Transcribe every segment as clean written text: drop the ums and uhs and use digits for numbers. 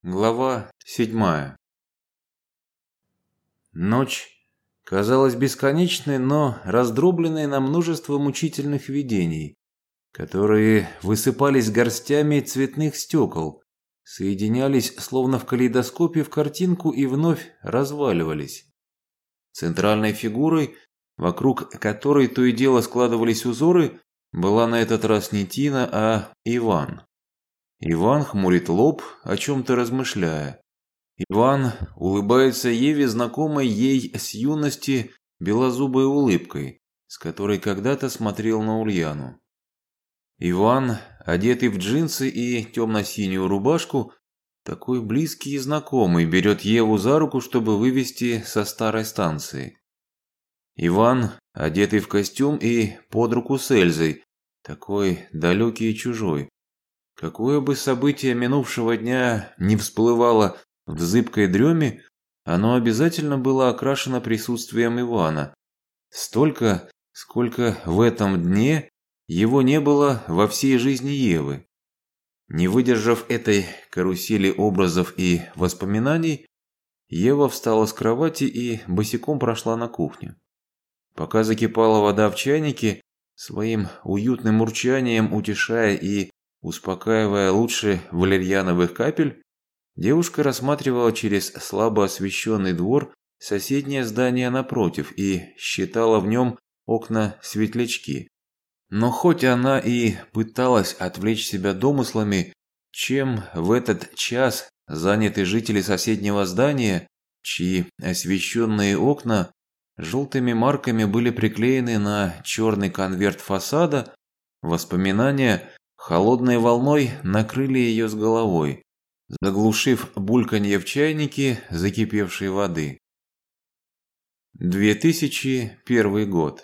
Глава 7. Ночь казалась бесконечной, но раздробленной на множество мучительных видений, которые высыпались горстями цветных стекол, соединялись словно в калейдоскопе в картинку и вновь разваливались. Центральной фигурой, вокруг которой то и дело складывались узоры, была на этот раз не Тина, а Иван. Иван хмурит лоб, о чем-то размышляя. Иван улыбается Еве, знакомой ей с юности белозубой улыбкой, с которой когда-то смотрел на Ульяну. Иван, одетый в джинсы и темно-синюю рубашку, такой близкий и знакомый, берет Еву за руку, чтобы вывести со старой станции. Иван, одетый в костюм и под руку с Эльзой, такой далекий и чужой. Какое бы событие минувшего дня ни всплывало в зыбкой дреме, оно обязательно было окрашено присутствием Ивана. Столько, сколько в этом дне его не было во всей жизни Евы. Не выдержав этой карусели образов и воспоминаний, Ева встала с кровати и босиком прошла на кухню. Пока закипала вода в чайнике, своим уютным урчанием утешая и успокаивая лучше валерьяновых капель, девушка рассматривала через слабо освещенный двор соседнее здание напротив и считала в нем окна-светлячки. Но хоть она и пыталась отвлечь себя домыслами, чем в этот час заняты жители соседнего здания, чьи освещенные окна желтыми марками были приклеены на черный конверт фасада, воспоминания холодной волной накрыли ее с головой, заглушив бульканье в чайнике закипевшей воды. 2001 год.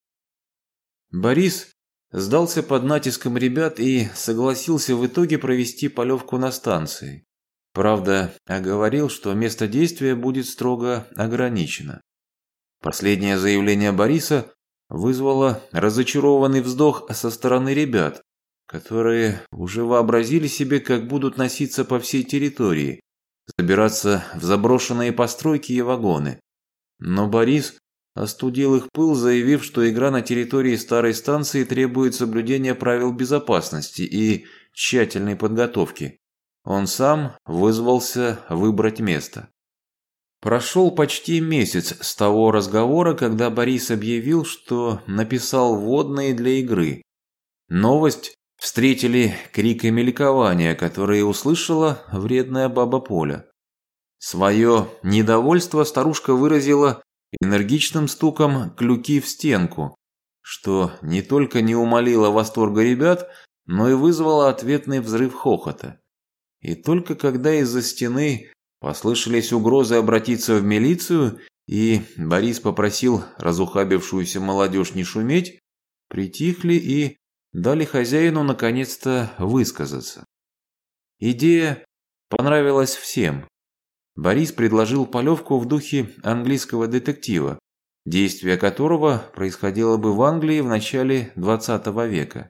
Борис сдался под натиском ребят и согласился в итоге провести полевку на станции. Правда, оговорил, что место действия будет строго ограничено. Последнее заявление Бориса вызвало разочарованный вздох со стороны ребят, которые уже вообразили себе, как будут носиться по всей территории, забираться в заброшенные постройки и вагоны. Но Борис остудил их пыл, заявив, что игра на территории старой станции требует соблюдения правил безопасности и тщательной подготовки. Он сам вызвался выбрать место. Прошел почти месяц с того разговора, когда Борис объявил, что написал вводные для игры. Новость встретили криками ликования, которые услышала вредная баба Поля. Свое недовольство старушка выразила энергичным стуком клюки в стенку, что не только не умалило восторга ребят, но и вызвало ответный взрыв хохота. И только когда из-за стены послышались угрозы обратиться в милицию, и Борис попросил разухабившуюся молодежь не шуметь, притихли и дали хозяину наконец-то высказаться. Идея понравилась всем. Борис предложил полевку в духе английского детектива, действие которого происходило бы в Англии в начале 20 века.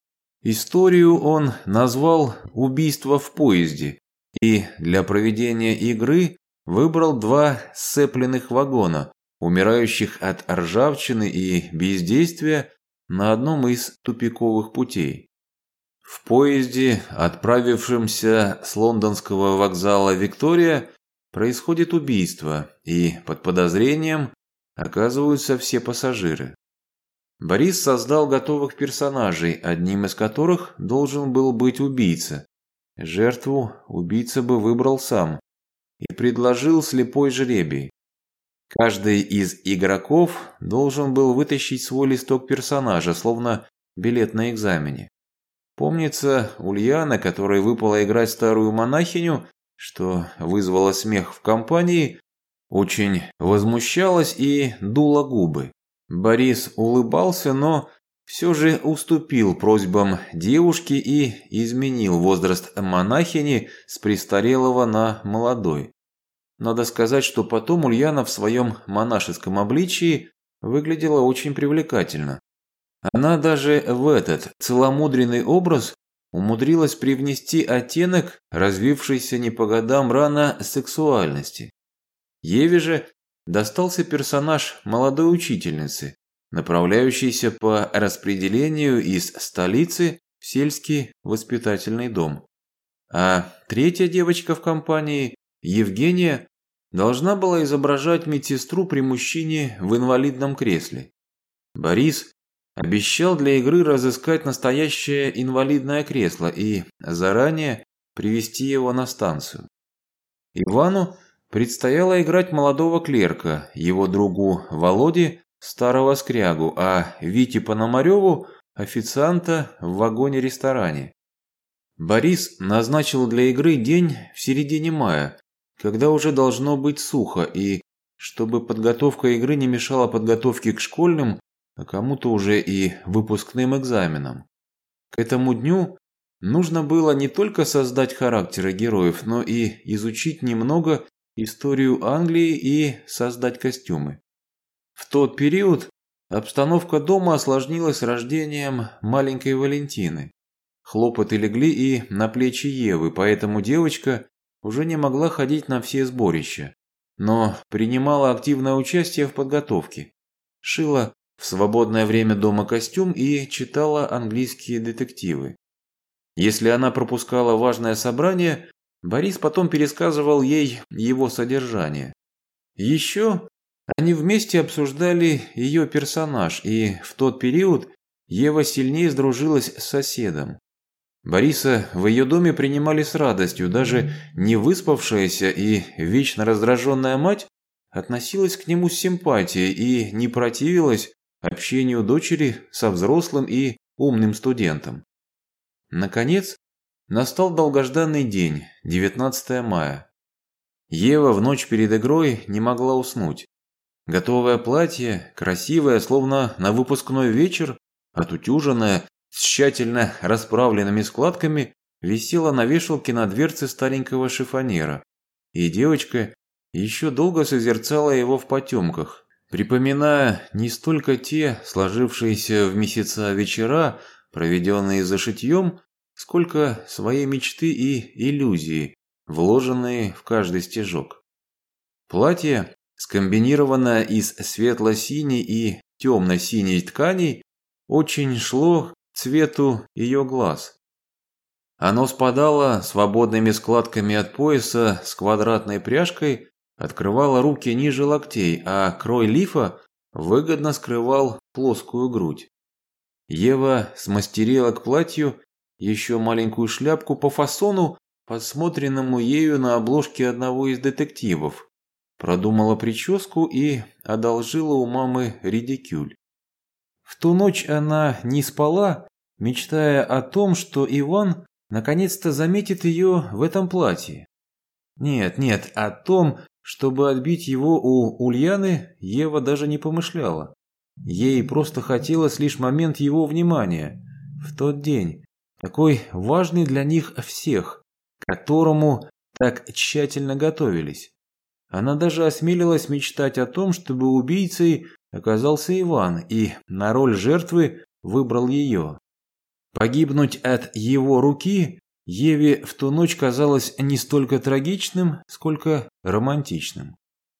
Историю он назвал «Убийство в поезде» и для проведения игры выбрал 2 сцепленных вагона, умирающих от ржавчины и бездействия на одном из тупиковых путей. В поезде, отправившемся с лондонского вокзала Виктория, происходит убийство, и под подозрением оказываются все пассажиры. Борис создал готовых персонажей, одним из которых должен был быть убийца. Жертву убийца бы выбрал сам и предложил слепой жребий. Каждый из игроков должен был вытащить свой листок персонажа, словно билет на экзамене. Помнится, Ульяна, которой выпало играть старую монахиню, что вызвало смех в компании, очень возмущалась и дула губы. Борис улыбался, но все же уступил просьбам девушки и изменил возраст монахини с престарелого на молодой. Надо сказать, что потом Ульяна в своем монашеском обличии выглядела очень привлекательно. Она даже в этот целомудренный образ умудрилась привнести оттенок развившейся не по годам рано сексуальности. Еве же достался персонаж молодой учительницы, направляющейся по распределению из столицы в сельский воспитательный дом. А третья девочка в компании, Евгения, должна была изображать медсестру при мужчине в инвалидном кресле. Борис обещал для игры разыскать настоящее инвалидное кресло и заранее привезти его на станцию. Ивану предстояло играть молодого клерка, его другу Володе старого скрягу, а Вите Пономареву официанта в вагоне-ресторане. Борис назначил для игры день в середине мая, когда уже должно быть сухо, и чтобы подготовка игры не мешала подготовке к школьным, а кому-то уже и выпускным экзаменам. К этому дню нужно было не только создать характеры героев, но и изучить немного историю Англии и создать костюмы. В тот период обстановка дома осложнилась рождением маленькой Валентины. Хлопоты легли и на плечи Евы, поэтому девочка уже не могла ходить на все сборища, но принимала активное участие в подготовке. Шила в свободное время дома костюм и читала английские детективы. Если она пропускала важное собрание, Борис потом пересказывал ей его содержание. Еще они вместе обсуждали ее персонаж, и в тот период Ева сильнее сдружилась с соседом. Бориса в ее доме принимали с радостью, даже не выспавшаяся и вечно раздраженная мать относилась к нему с симпатией и не противилась общению дочери со взрослым и умным студентом. Наконец, настал долгожданный день, 19 мая. Ева в ночь перед игрой не могла уснуть. Готовое платье, красивое, словно на выпускной вечер, отутюженное, с тщательно расправленными складками, висело на вешалке на дверце старенького шифоньера, и девочка еще долго созерцала его в потемках, припоминая не столько те сложившиеся в месяца вечера, проведенные за шитьем, сколько свои мечты и иллюзии, вложенные в каждый стежок. Платье, скомбинированное из светло-синей и темно-синей тканей, очень шло цвету ее глаз. Оно спадало свободными складками от пояса с квадратной пряжкой, открывало руки ниже локтей, а крой лифа выгодно скрывал плоскую грудь. Ева смастерила к платью еще маленькую шляпку по фасону, подсмотренному ею на обложке одного из детективов, продумала прическу и одолжила у мамы редикюль. В ту ночь она не спала, мечтая о том, что Иван наконец-то заметит ее в этом платье. Нет, о том, чтобы отбить его у Ульяны, Ева даже не помышляла. Ей просто хотелось лишь момент его внимания. В тот день, такой важный для них всех, к которому так тщательно готовились. Она даже осмелилась мечтать о том, чтобы убийцей оказался Иван, и на роль жертвы выбрал ее. Погибнуть от его руки Еве в ту ночь казалось не столько трагичным, сколько романтичным.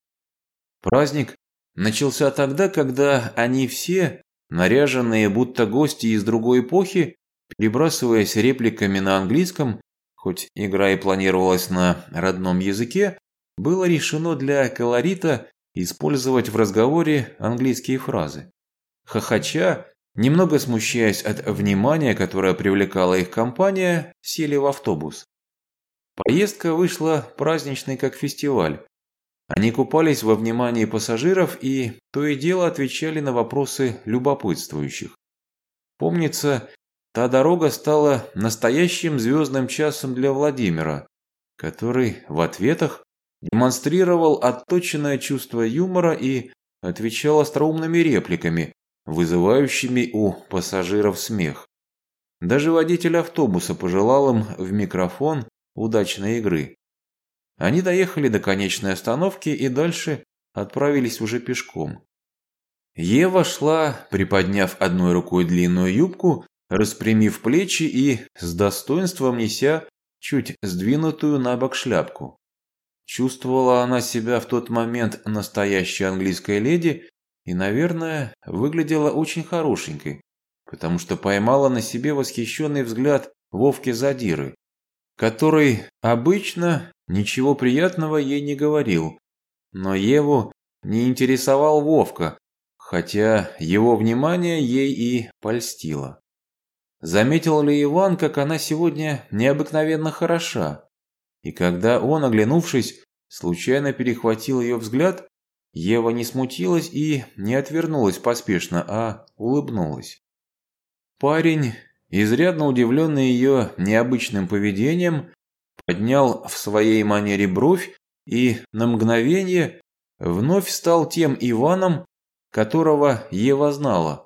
Праздник начался тогда, когда они все, наряженные будто гости из другой эпохи, перебрасываясь репликами на английском, хоть игра и планировалась на родном языке, было решено для колорита использовать в разговоре английские фразы. Хохоча, немного смущаясь от внимания, которое привлекала их компания, сели в автобус. Поездка вышла праздничной, как фестиваль. Они купались во внимании пассажиров и то и дело отвечали на вопросы любопытствующих. Помнится, та дорога стала настоящим звездным часом для Владимира, который в ответах демонстрировал отточенное чувство юмора и отвечал остроумными репликами, вызывающими у пассажиров смех. Даже водитель автобуса пожелал им в микрофон удачной игры. Они доехали до конечной остановки и дальше отправились уже пешком. Ева шла, приподняв одной рукой длинную юбку, распрямив плечи и с достоинством неся чуть сдвинутую на бок шляпку. Чувствовала она себя в тот момент настоящей английской леди и, наверное, выглядела очень хорошенькой, потому что поймала на себе восхищенный взгляд Вовки Задиры, который обычно ничего приятного ей не говорил, но Еву не интересовал Вовка, хотя его внимание ей и польстило. Заметил ли Иван, как она сегодня необыкновенно хороша? И когда он, оглянувшись, случайно перехватил ее взгляд, Ева не смутилась и не отвернулась поспешно, а улыбнулась. Парень, изрядно удивленный ее необычным поведением, поднял в своей манере бровь и на мгновение вновь стал тем Иваном, которого Ева знала.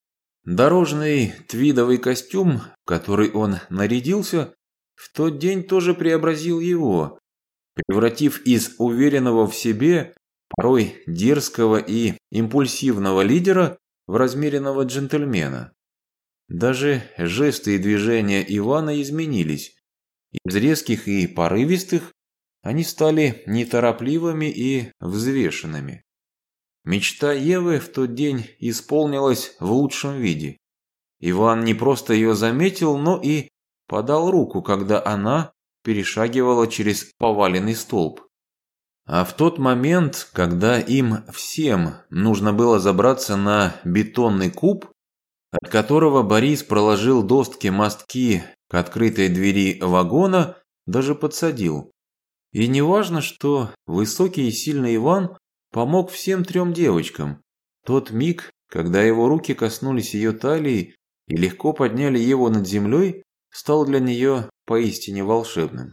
Дорожный твидовый костюм, в который он нарядился, в тот день тоже преобразил его, превратив из уверенного в себе, порой дерзкого и импульсивного лидера в размеренного джентльмена. Даже жесты и движения Ивана изменились. Из резких и порывистых они стали неторопливыми и взвешенными. Мечта Евы в тот день исполнилась в лучшем виде. Иван не просто ее заметил, но и подал руку, когда она перешагивала через поваленный столб. А в тот момент, когда им всем нужно было забраться на бетонный куб, от которого Борис проложил достки мостки к открытой двери вагона, даже подсадил. И не важно, что высокий и сильный Иван помог всем трем девочкам. Тот миг, когда его руки коснулись ее талии и легко подняли Еву над землей, стал для нее поистине волшебным.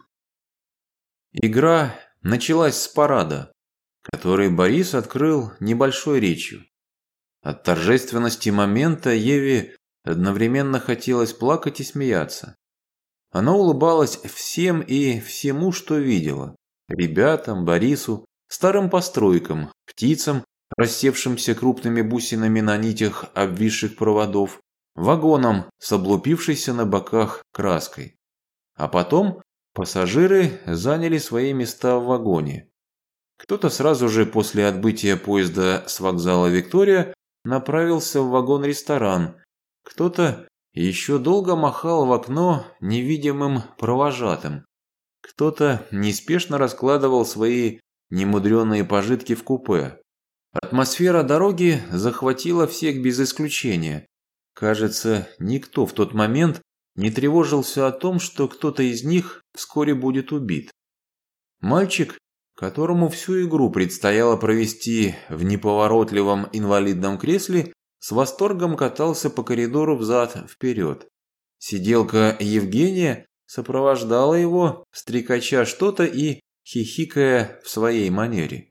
Игра началась с парада, который Борис открыл небольшой речью. От торжественности момента Еве одновременно хотелось плакать и смеяться. Она улыбалась всем и всему, что видела. Ребятам, Борису, старым постройкам, птицам, рассевшимся крупными бусинами на нитях обвисших проводов, вагонам с облупившейся на боках краской. А потом пассажиры заняли свои места в вагоне. Кто-то сразу же после отбытия поезда с вокзала Виктория направился в вагон-ресторан, кто-то еще долго махал в окно невидимым провожатым, кто-то неспешно раскладывал свои немудреные пожитки в купе. Атмосфера дороги захватила всех без исключения. Кажется, никто в тот момент не тревожился о том, что кто-то из них вскоре будет убит. Мальчик, которому всю игру предстояло провести в неповоротливом инвалидном кресле, с восторгом катался по коридору взад-вперед. Сиделка Евгения сопровождала его, стрекача что-то и хихикая в своей манере.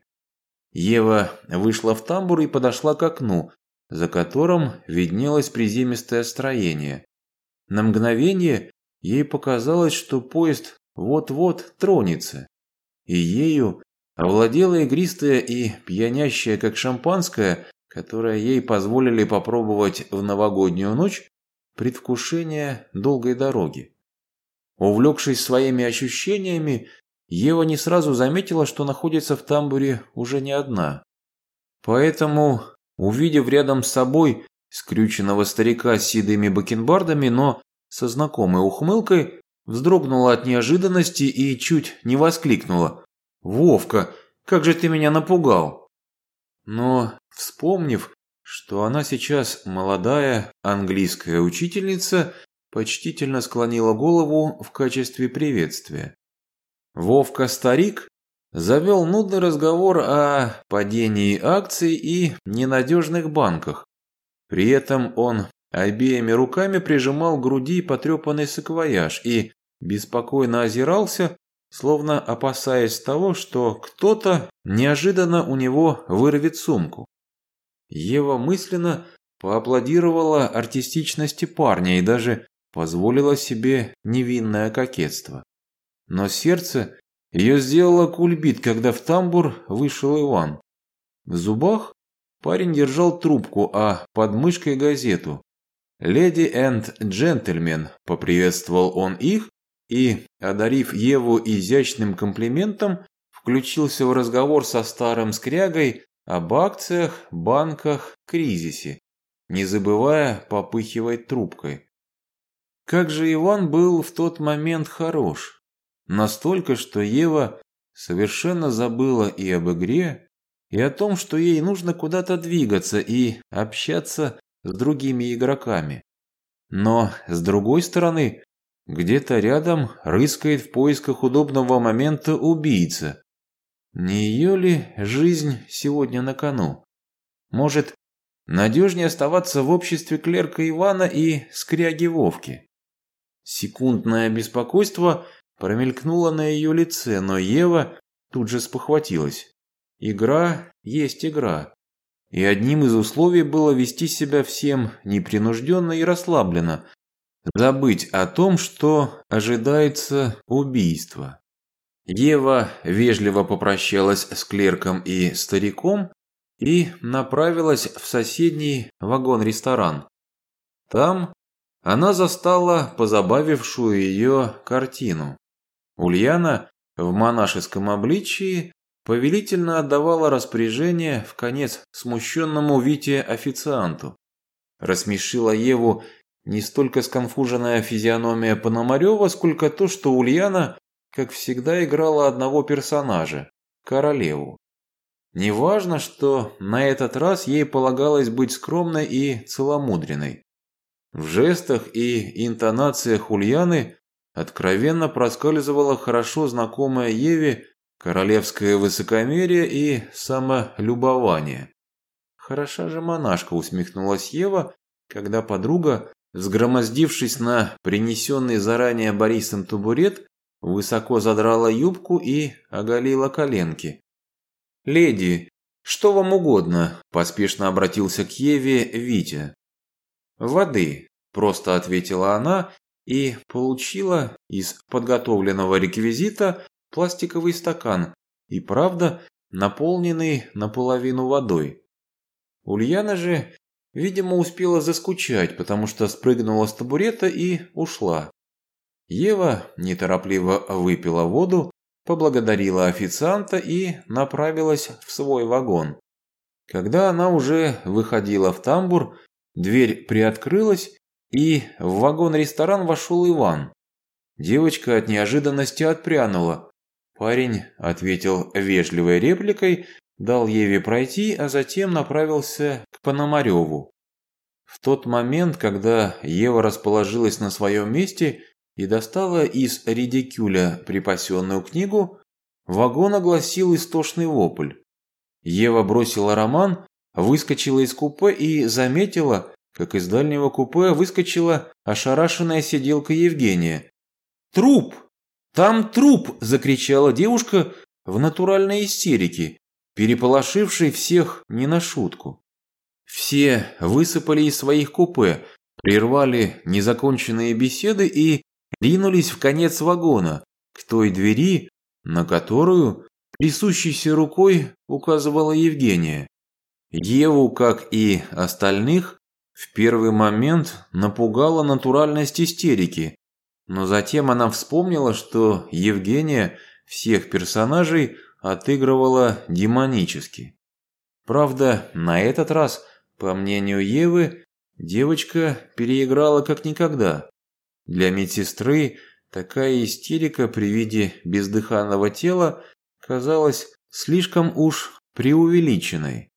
Ева вышла в тамбур и подошла к окну, за которым виднелось приземистое строение. На мгновение ей показалось, что поезд вот-вот тронется, и ею овладела игристая и пьянящая, как шампанское, которое ей позволили попробовать в новогоднюю ночь, предвкушение долгой дороги. Увлекшись своими ощущениями, Ева не сразу заметила, что находится в тамбуре уже не одна. Поэтому, увидев рядом с собой скрюченного старика с седыми бакенбардами, но со знакомой ухмылкой, вздрогнула от неожиданности и чуть не воскликнула: «Вовка, как же ты меня напугал!» Но, вспомнив, что она сейчас молодая английская учительница, почтительно склонила голову в качестве приветствия. Вовка-старик завел нудный разговор о падении акций и ненадежных банках. При этом он обеими руками прижимал к груди потрепанный саквояж и беспокойно озирался, словно опасаясь того, что кто-то неожиданно у него вырвет сумку. Ева мысленно поаплодировала артистичности парня и даже позволила себе невинное кокетство. Но сердце ее сделало кульбит, когда в тамбур вышел Иван. В зубах парень держал трубку, а под мышкой газету. «Леди энд джентльмен», – поприветствовал он их и, одарив Еву изящным комплиментом, включился в разговор со старым скрягой об акциях, банках, кризисе, не забывая попыхивать трубкой. Как же Иван был в тот момент хорош. Настолько, что Ева совершенно забыла и об игре, и о том, что ей нужно куда-то двигаться и общаться с другими игроками. Но, с другой стороны, где-то рядом рыскает в поисках удобного момента убийца. Не ее ли жизнь сегодня на кону? Может, надежнее оставаться в обществе клерка Ивана и скряги Вовки? Секундное беспокойство промелькнуло на ее лице, но Ева тут же спохватилась. Игра есть игра. И одним из условий было вести себя всем непринужденно и расслабленно, забыть о том, что ожидается убийство. Ева вежливо попрощалась с клерком и стариком и направилась в соседний вагон-ресторан. Там она застала позабавившую ее картину. Ульяна в монашеском обличии повелительно отдавала распоряжение вконец смущенному Вите-официанту. Рассмешила Еву не столько сконфуженная физиономия Пономарева, сколько то, что Ульяна, как всегда, играла одного персонажа – королеву. Неважно, что на этот раз ей полагалось быть скромной и целомудренной. В жестах и интонациях Ульяны откровенно проскальзывало хорошо знакомое Еве королевское высокомерие и самолюбование. «Хороша же монашка», – усмехнулась Ева, когда подруга, взгромоздившись на принесенный заранее Борисом табурет, высоко задрала юбку и оголила коленки. «Леди, что вам угодно?» – поспешно обратился к Еве Витя. «Воды», – просто ответила она и получила из подготовленного реквизита пластиковый стакан и, правда, наполненный наполовину водой. Ульяна же, видимо, успела заскучать, потому что спрыгнула с табурета и ушла. Ева неторопливо выпила воду, поблагодарила официанта и направилась в свой вагон. Когда она уже выходила в тамбур, дверь приоткрылась, и в вагон-ресторан вошел Иван. Девочка от неожиданности отпрянула. Парень ответил вежливой репликой, дал Еве пройти, а затем направился к Пономареву. В тот момент, когда Ева расположилась на своем месте и достала из редикюля припасенную книгу, вагон огласил истошный вопль. Ева бросила роман, выскочила из купе и заметила, как из дальнего купе выскочила ошарашенная сиделка Евгения. «Труп! Там труп!» – закричала девушка в натуральной истерике, переполошившей всех не на шутку. Все высыпали из своих купе, прервали незаконченные беседы и ринулись в конец вагона, к той двери, на которую трясущейся рукой указывала Евгения. Еву, как и остальных, в первый момент напугала натуральность истерики, но затем она вспомнила, что Евгения всех персонажей отыгрывала демонически. Правда, на этот раз, по мнению Евы, девочка переиграла как никогда. Для медсестры такая истерика при виде бездыханного тела казалась слишком уж преувеличенной.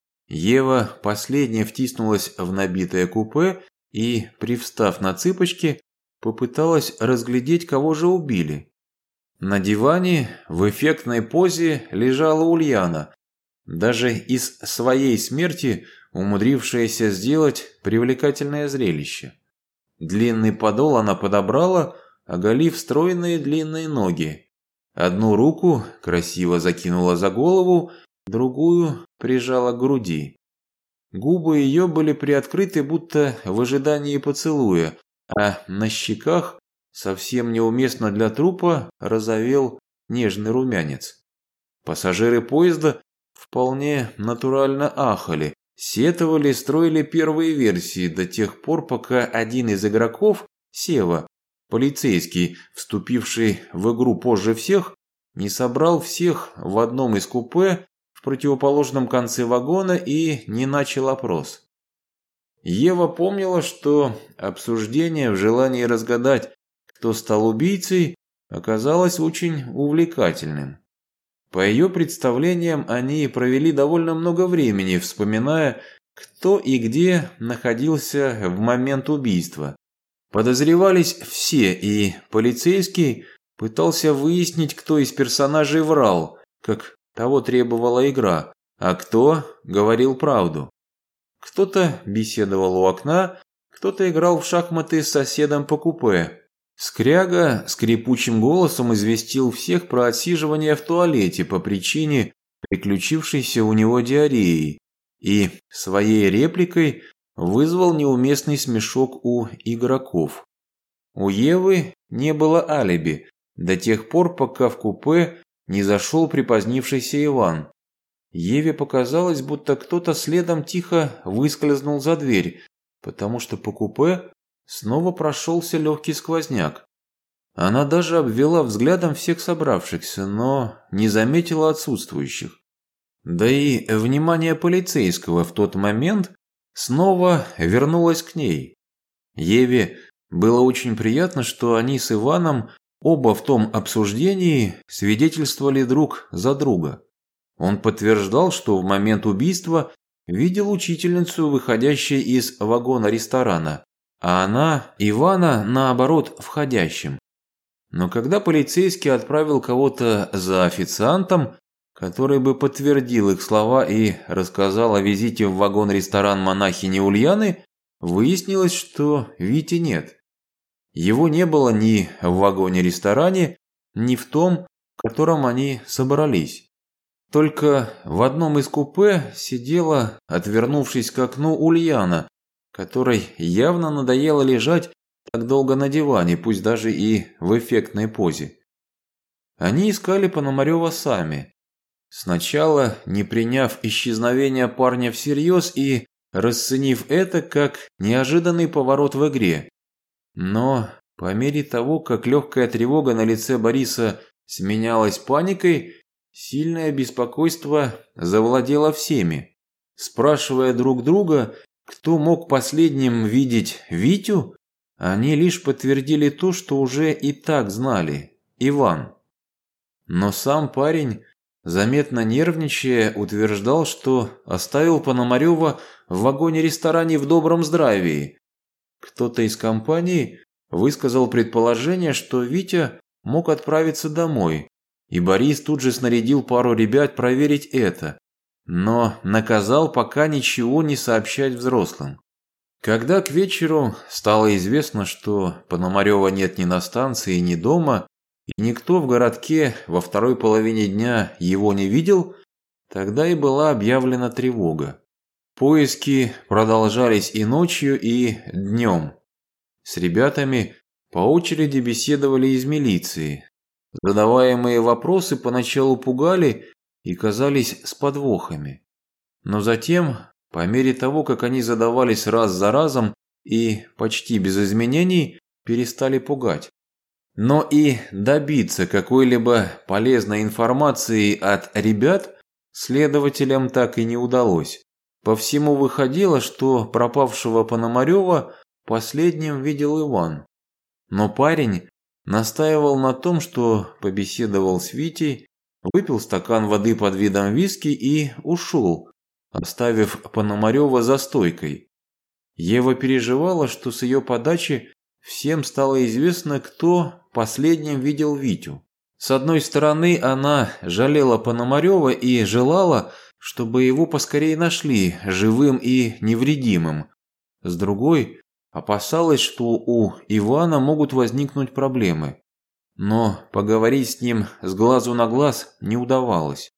Ева последняя втиснулась в набитое купе и, привстав на цыпочки, попыталась разглядеть, кого же убили. На диване в эффектной позе лежала Ульяна, даже из своей смерти умудрившаяся сделать привлекательное зрелище. Длинный подол она подобрала, оголив стройные длинные ноги. Одну руку красиво закинула за голову, другую прижала к груди. Губы ее были приоткрыты, будто в ожидании поцелуя, а на щеках, совсем неуместно для трупа, розовел нежный румянец. Пассажиры поезда вполне натурально ахали, Сетовали, строили первые версии до тех пор, пока один из игроков, Сева, полицейский, вступивший в игру позже всех, не собрал всех в одном из купе в противоположном конце вагона и не начал опрос. Ева помнила, что обсуждение в желании разгадать, кто стал убийцей, оказалось очень увлекательным. По ее представлениям, они провели довольно много времени, вспоминая, кто и где находился в момент убийства. Подозревались все, и полицейский пытался выяснить, кто из персонажей врал, как того требовала игра, а кто говорил правду. Кто-то беседовал у окна, кто-то играл в шахматы с соседом по купе. Скряга скрипучим голосом известил всех про отсиживание в туалете по причине приключившейся у него диареи и своей репликой вызвал неуместный смешок у игроков. У Евы не было алиби до тех пор, пока в купе не зашел припозднившийся Иван. Еве показалось, будто кто-то следом тихо выскользнул за дверь, потому что по купе снова прошелся легкий сквозняк. Она даже обвела взглядом всех собравшихся, но не заметила отсутствующих. Да и внимание полицейского в тот момент снова вернулось к ней. Еве было очень приятно, что они с Иваном оба в том обсуждении свидетельствовали друг за друга. Он подтверждал, что в момент убийства видел учительницу, выходящей из вагона ресторана, а она, Ивана, наоборот, входящим. Но когда полицейский отправил кого-то за официантом, который бы подтвердил их слова и рассказал о визите в вагон-ресторан монахини Ульяны, выяснилось, что Вити нет. Его не было ни в вагоне-ресторане, ни в том, в котором они собрались. Только в одном из купе сидела, отвернувшись к окну, Ульяна, которой явно надоело лежать так долго на диване, пусть даже и в эффектной позе. Они искали Пономарева сами. Сначала не приняв исчезновение парня всерьез и расценив это как неожиданный поворот в игре. Но по мере того, как легкая тревога на лице Бориса сменялась паникой, сильное беспокойство завладело всеми. Спрашивая друг друга, кто мог последним видеть Витю, они лишь подтвердили то, что уже и так знали – Иван. Но сам парень, заметно нервничая, утверждал, что оставил Пономарева в вагоне-ресторане в добром здравии. Кто-то из компании высказал предположение, что Витя мог отправиться домой, и Борис тут же снарядил пару ребят проверить это, но наказал пока ничего не сообщать взрослым. Когда к вечеру стало известно, что Пономарева нет ни на станции, ни дома, и никто в городке во второй половине дня его не видел, тогда и была объявлена тревога. Поиски продолжались и ночью, и днем. С ребятами по очереди беседовали из милиции. Задаваемые вопросы поначалу пугали и казались с подвохами. Но затем, по мере того, как они задавались раз за разом и почти без изменений, перестали пугать. Но и добиться какой-либо полезной информации от ребят следователям так и не удалось. По всему выходило, что пропавшего Пономарева последним видел Иван. Но парень настаивал на том, что побеседовал с Витей, выпил стакан воды под видом виски и ушел, оставив Пономарева за стойкой. Ева переживала, что с ее подачи всем стало известно, кто последним видел Витю. С одной стороны, она жалела Пономарева и желала, чтобы его поскорее нашли, живым и невредимым. С другой, опасалась, что у Ивана могут возникнуть проблемы. Но поговорить с ним с глазу на глаз не удавалось.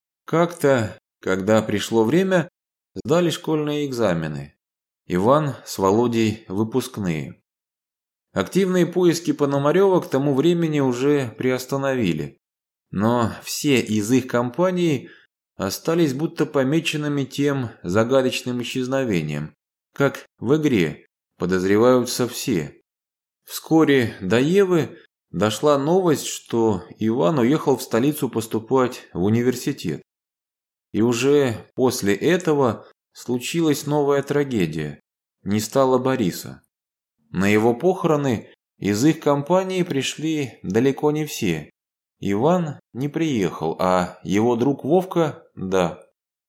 Как-то, когда пришло время, сдали школьные экзамены. Иван с Володей выпускные. Активные поиски Пономарева к тому времени уже приостановили. Но все из их компании остались будто помеченными тем загадочным исчезновением, как в игре подозреваются все. Вскоре до Евы дошла новость, что Иван уехал в столицу поступать в университет. И уже после этого случилась новая трагедия. Не стало Бориса. На его похороны из их компании пришли далеко не все. Иван не приехал, а его друг Вовка – да.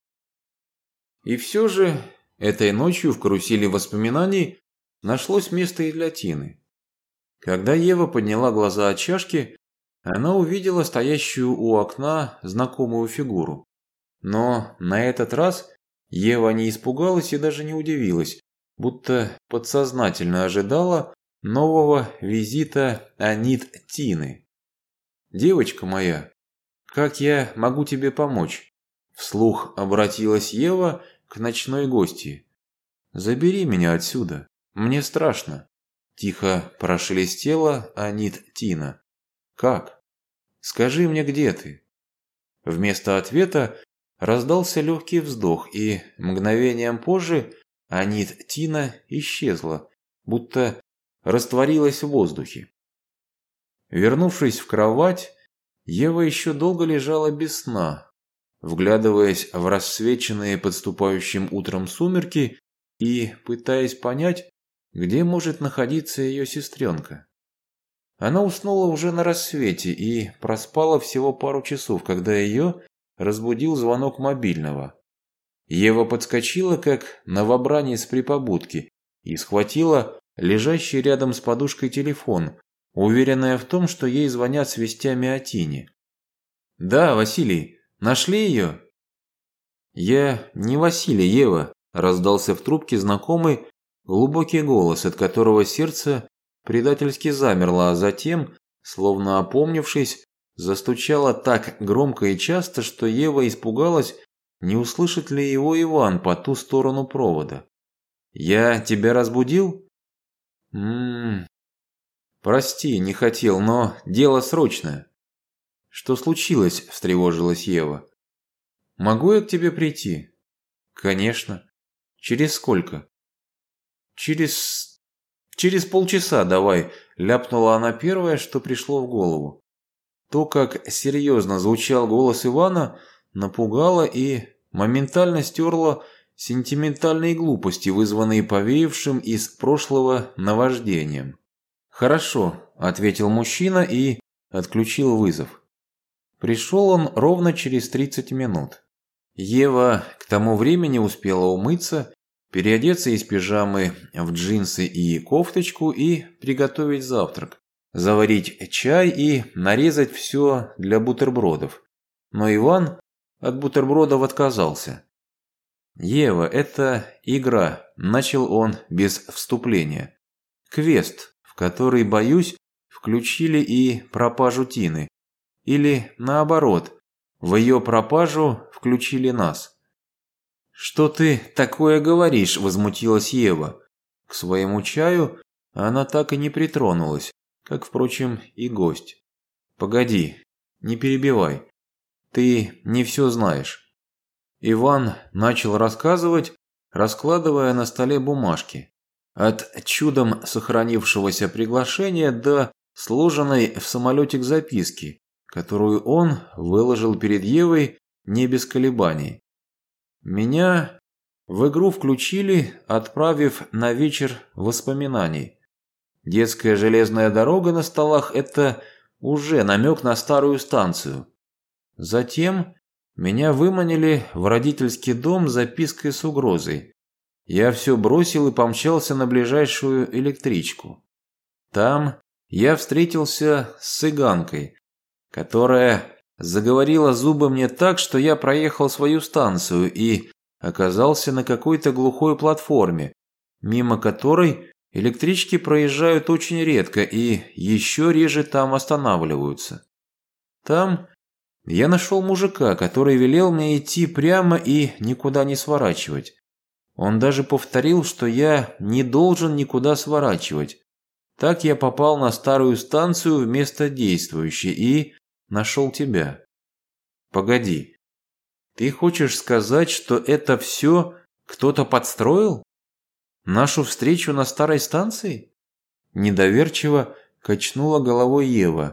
И все же этой ночью в карусели воспоминаний нашлось место и для Тины. Когда Ева подняла глаза от чашки, она увидела стоящую у окна знакомую фигуру. Но на этот раз Ева не испугалась и даже не удивилась, будто подсознательно ожидала нового визита Анит Тины. «Девочка моя, как я могу тебе помочь?» Вслух обратилась Ева к ночной гостье. «Забери меня отсюда, мне страшно». Тихо прошелестела Анит Тина. «Как? Скажи мне, где ты?» Вместо ответа раздался легкий вздох, и мгновением позже Анит Тина исчезла, будто растворилась в воздухе. Вернувшись в кровать, Ева еще долго лежала без сна, вглядываясь в рассвеченные подступающим утром сумерки и пытаясь понять, где может находиться ее сестренка. Она уснула уже на рассвете и проспала всего пару часов, когда ее разбудил звонок мобильного. Ева подскочила, как новобранец при побудке, и схватила лежащий рядом с подушкой телефон, уверенная в том, что ей звонят с вестями о Тине. «Да, Василий, нашли ее?» «Я не Василий, Ева», – раздался в трубке знакомый глубокий голос, от которого сердце предательски замерло, а затем, словно опомнившись, застучало так громко и часто, что Ева испугалась, не услышит ли его Иван по ту сторону провода. «Я тебя разбудил?» «Прости, не хотел, но дело срочное». «Что случилось?» – встревожилась Ева. «Могу я к тебе прийти?» «Конечно». «Через сколько?» «Через полчаса давай», – ляпнула она первое, что пришло в голову. То, как серьезно звучал голос Ивана, напугало и моментально стерло сентиментальные глупости, вызванные повеявшим из прошлого наваждением. «Хорошо», – ответил мужчина и отключил вызов. Пришел он ровно через 30 минут. Ева к тому времени успела умыться, переодеться из пижамы в джинсы и кофточку и приготовить завтрак, заварить чай и нарезать все для бутербродов. Но Иван от бутербродов отказался. «Ева, это игра», – начал он без вступления. «Квест, в который, боюсь, включили и пропажу Тины. Или наоборот, в ее пропажу включили нас». «Что ты такое говоришь?» – возмутилась Ева. К своему чаю она так и не притронулась, как, впрочем, и гость. «Погоди, не перебивай. Ты не все знаешь». Иван начал рассказывать, раскладывая на столе бумажки. От чудом сохранившегося приглашения до сложенной в самолетик записки, которую он выложил перед Евой не без колебаний. Меня в игру включили, отправив на вечер воспоминаний. Детская железная дорога на столах – это уже намек на старую станцию. Затем меня выманили в родительский дом с запиской с угрозой. Я все бросил и помчался на ближайшую электричку. Там я встретился с цыганкой, которая заговорила зубы мне так, что я проехал свою станцию и оказался на какой-то глухой платформе, мимо которой электрички проезжают очень редко и еще реже там останавливаются. Там я нашел мужика, который велел мне идти прямо и никуда не сворачивать. Он даже повторил, что я не должен никуда сворачивать. Так я попал на старую станцию вместо действующей и нашел тебя. Погоди. Ты хочешь сказать, что это все кто-то подстроил? Нашу встречу на старой станции? Недоверчиво качнула головой Ева.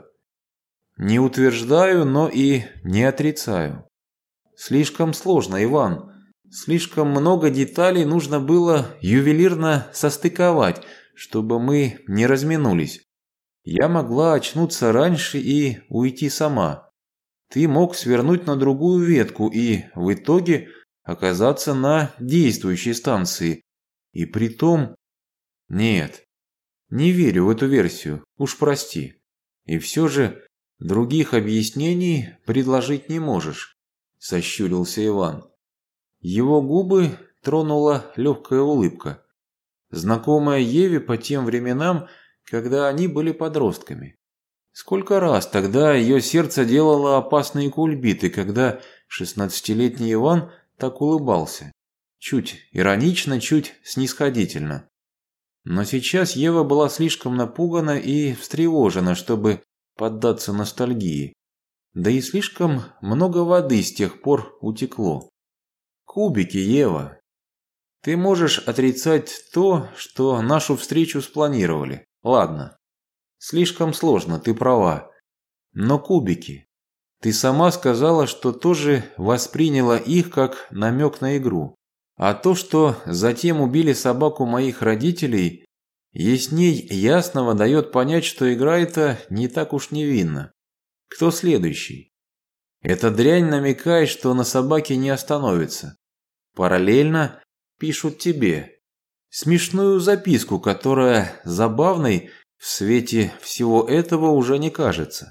Не утверждаю, но и не отрицаю. Слишком сложно, Иван. Слишком много деталей нужно было ювелирно состыковать, чтобы мы не разминулись. Я могла очнуться раньше и уйти сама. Ты мог свернуть на другую ветку и в итоге оказаться на действующей станции. И притом... Нет, не верю в эту версию, уж прости. И все же других объяснений предложить не можешь, сощурился Иван. Его губы тронула легкая улыбка, знакомая Еве по тем временам, когда они были подростками. Сколько раз тогда ее сердце делало опасные кульбиты, когда 16-летний Иван так улыбался. Чуть иронично, чуть снисходительно. Но сейчас Ева была слишком напугана и встревожена, чтобы поддаться ностальгии. Да и слишком много воды с тех пор утекло. Кубики, Ева. Ты можешь отрицать то, что нашу встречу спланировали. Ладно. Слишком сложно, ты права. Но кубики. Ты сама сказала, что тоже восприняла их как намек на игру. А то, что затем убили собаку моих родителей, ясней ясного дает понять, что игра эта не так уж невинна. Кто следующий? Эта дрянь намекает, что на собаке не остановится. Параллельно пишут тебе смешную записку, которая забавной в свете всего этого уже не кажется.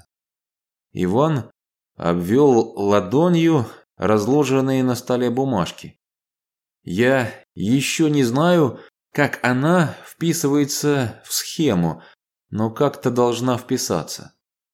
Иван обвел ладонью разложенные на столе бумажки. Я еще не знаю, как она вписывается в схему, но как-то должна вписаться.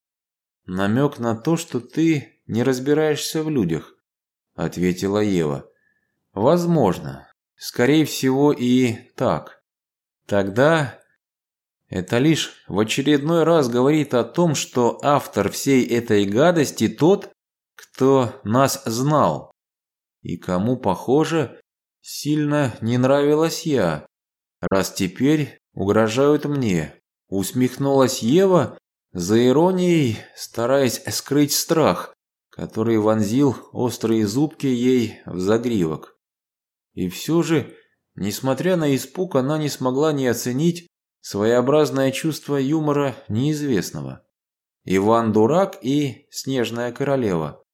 Намек на то, что ты не разбираешься в людях, ответила Ева. Возможно. Скорее всего и так. Тогда это лишь в очередной раз говорит о том, что автор всей этой гадости тот, кто нас знал. И кому, похоже, сильно не нравилась я, раз теперь угрожают мне. Усмехнулась Ева, за иронией стараясь скрыть страх, который вонзил острые зубки ей в загривок. И все же, несмотря на испуг, она не смогла не оценить своеобразное чувство юмора неизвестного. Иван Дурак и Снежная Королева.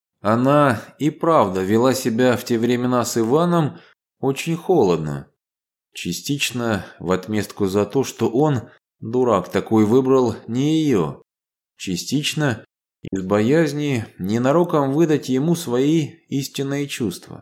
Она и правда вела себя в те времена с Иваном очень холодно. Частично в отместку за то, что он, дурак такой, выбрал не ее. Частично из боязни ненароком выдать ему свои истинные чувства.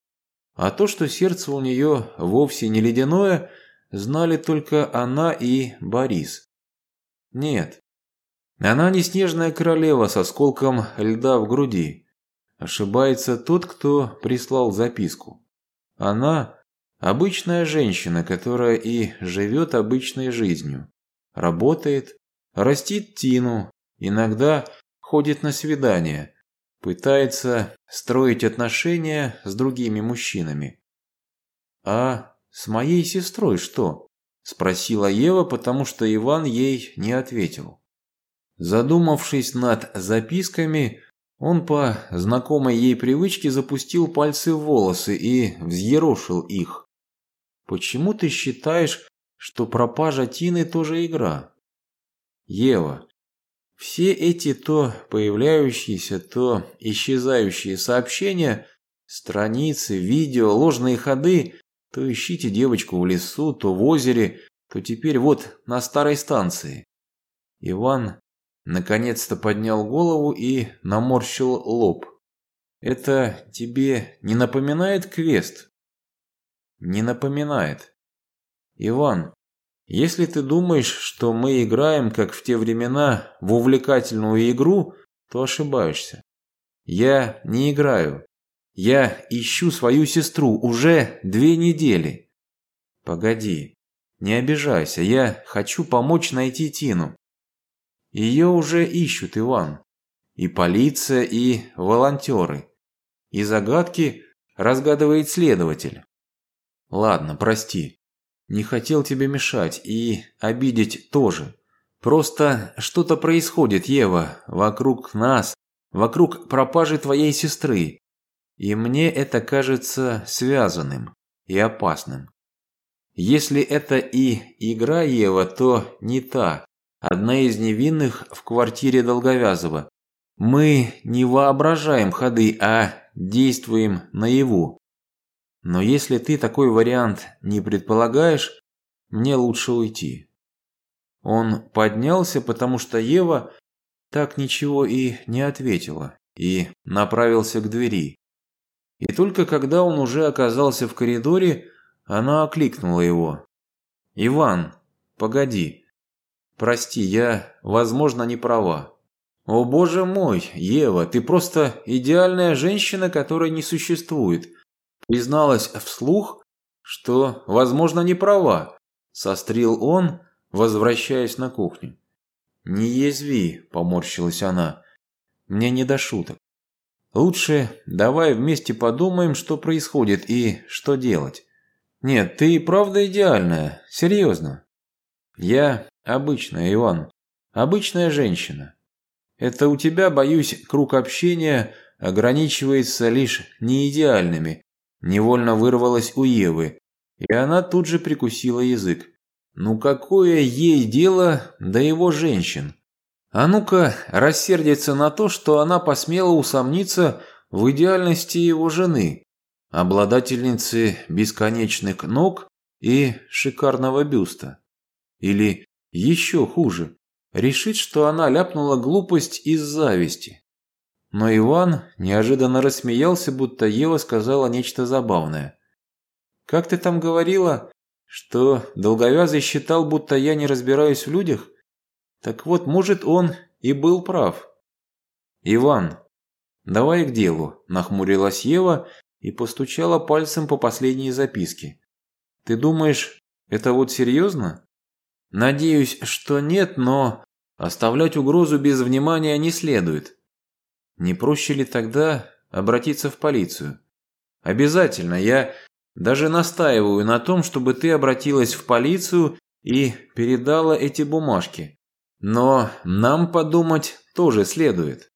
А то, что сердце у нее вовсе не ледяное, знали только она и Борис. Нет, она не Снежная Королева с осколком льда в груди. Ошибается тот, кто прислал записку. Она обычная женщина, которая и живет обычной жизнью. Работает, растит Тину, иногда ходит на свидания. Пытается строить отношения с другими мужчинами. «А с моей сестрой что?» – спросила Ева, потому что Иван ей не ответил. Задумавшись над записками, он по знакомой ей привычке запустил пальцы в волосы и взъерошил их. «Почему ты считаешь, что пропажа Тины тоже игра?» «Ева, все эти то появляющиеся, то исчезающие сообщения, страницы, видео, ложные ходы, то ищите девочку в лесу, то в озере, то теперь вот на старой станции». Иван наконец-то поднял голову и наморщил лоб. «Это тебе не напоминает квест?» «Не напоминает. Иван, если ты думаешь, что мы играем, как в те времена, в увлекательную игру, то ошибаешься. Я не играю. Я ищу свою сестру уже 2 недели. Погоди, не обижайся, я хочу помочь найти Тину. Ее уже ищут, Иван. И полиция, и волонтеры. и загадки разгадывает следователь. Ладно, прости. Не хотел тебе мешать и обидеть тоже. Просто что-то происходит, Ева, вокруг нас, вокруг пропажи твоей сестры. И мне это кажется связанным и опасным. Если это и игра, Ева, то не та, одна из невинных в квартире Долговязова. Мы не воображаем ходы, а действуем наяву. Но если ты такой вариант не предполагаешь, мне лучше уйти. Он поднялся, потому что Ева так ничего и не ответила, и направился к двери. И только когда он уже оказался в коридоре, она окликнула его. «Иван, погоди. Прости, я, возможно, не права». «О боже мой, Ева, ты просто идеальная женщина, которой не существует». Призналась вслух, что, возможно, не права, сострил он, возвращаясь на кухню. «Не язви», – поморщилась она, – «мне не до шуток. Лучше давай вместе подумаем, что происходит и что делать. Нет, ты и правда идеальная, серьезно. Я обычная, Иван, обычная женщина. Это у тебя, боюсь, круг общения ограничивается лишь неидеальными». Невольно вырвалось у Евы, и она тут же прикусила язык. Ну какое ей дело до его женщин? А ну-ка рассердится на то, что она посмела усомниться в идеальности его жены, обладательницы бесконечных ног и шикарного бюста. Или еще хуже, решит, что она ляпнула глупость из зависти. Но Иван неожиданно рассмеялся, будто Ева сказала нечто забавное. «Как ты там говорила, что Долговязый считал, будто я не разбираюсь в людях? Так вот, может, он и был прав». «Иван, давай к делу», – нахмурилась Ева и постучала пальцем по последней записке. «Ты думаешь, это вот серьезно?» «Надеюсь, что нет, но оставлять угрозу без внимания не следует. Не проще ли тогда обратиться в полицию? Обязательно, я даже настаиваю на том, чтобы ты обратилась в полицию и передала эти бумажки. Но нам подумать тоже следует.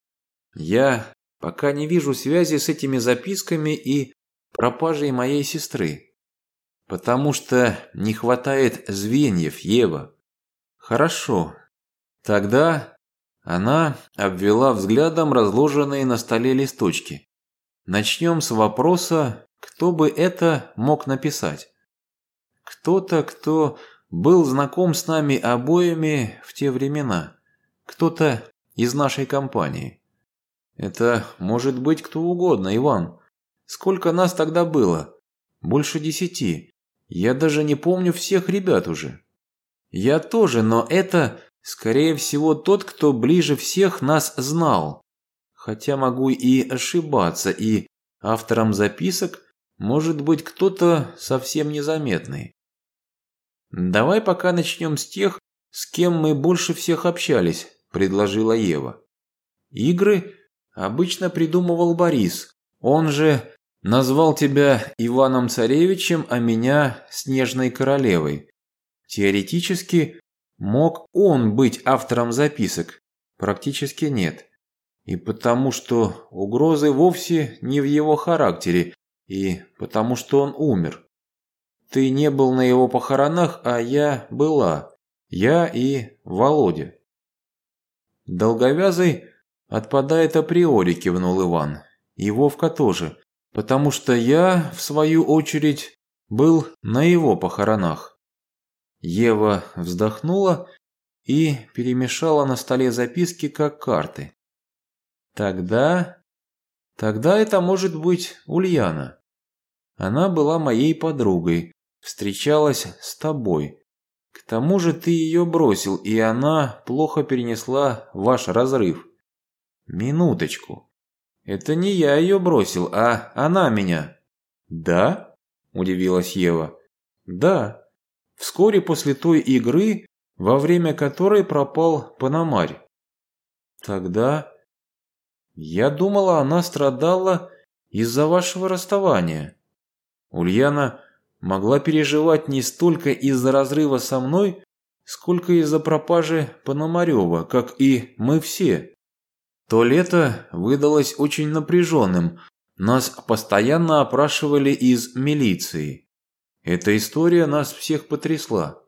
Я пока не вижу связи с этими записками и пропажей моей сестры. Потому что не хватает звеньев, Ева. Хорошо, тогда... Она обвела взглядом разложенные на столе листочки. Начнем с вопроса, кто бы это мог написать. Кто-то, кто был знаком с нами обоими в те времена. Кто-то из нашей компании. Это может быть кто угодно, Иван. Сколько нас тогда было? Больше 10. Я даже не помню всех ребят уже. Я тоже, но это... Скорее всего, тот, кто ближе всех нас знал. Хотя могу и ошибаться, и автором записок может быть кто-то совсем незаметный. «Давай пока начнем с тех, с кем мы больше всех общались», – предложила Ева. «Игры обычно придумывал Борис. Он же назвал тебя Иваном Царевичем, а меня Снежной Королевой. Теоретически... Мог он быть автором записок? Практически нет. И потому что угрозы вовсе не в его характере, и потому что он умер. Ты не был на его похоронах, а я была. Я и Володя. Долговязый отпадает априори, кивнул Иван. И Вовка тоже, потому что я, в свою очередь, был на его похоронах. Ева вздохнула и перемешала на столе записки, как карты. Тогда это может быть Ульяна. Она была моей подругой, встречалась с тобой. К тому же ты ее бросил, и она плохо перенесла ваш разрыв. Минуточку. Это не я ее бросил, а она меня. Да? Удивилась Ева. Да. Вскоре после той игры, во время которой пропал Пономарь. Тогда я думала, она страдала из-за вашего расставания. Ульяна могла переживать не столько из-за разрыва со мной, сколько из-за пропажи Пономарева, как и мы все. То лето выдалось очень напряженным, нас постоянно опрашивали из милиции. Эта история нас всех потрясла.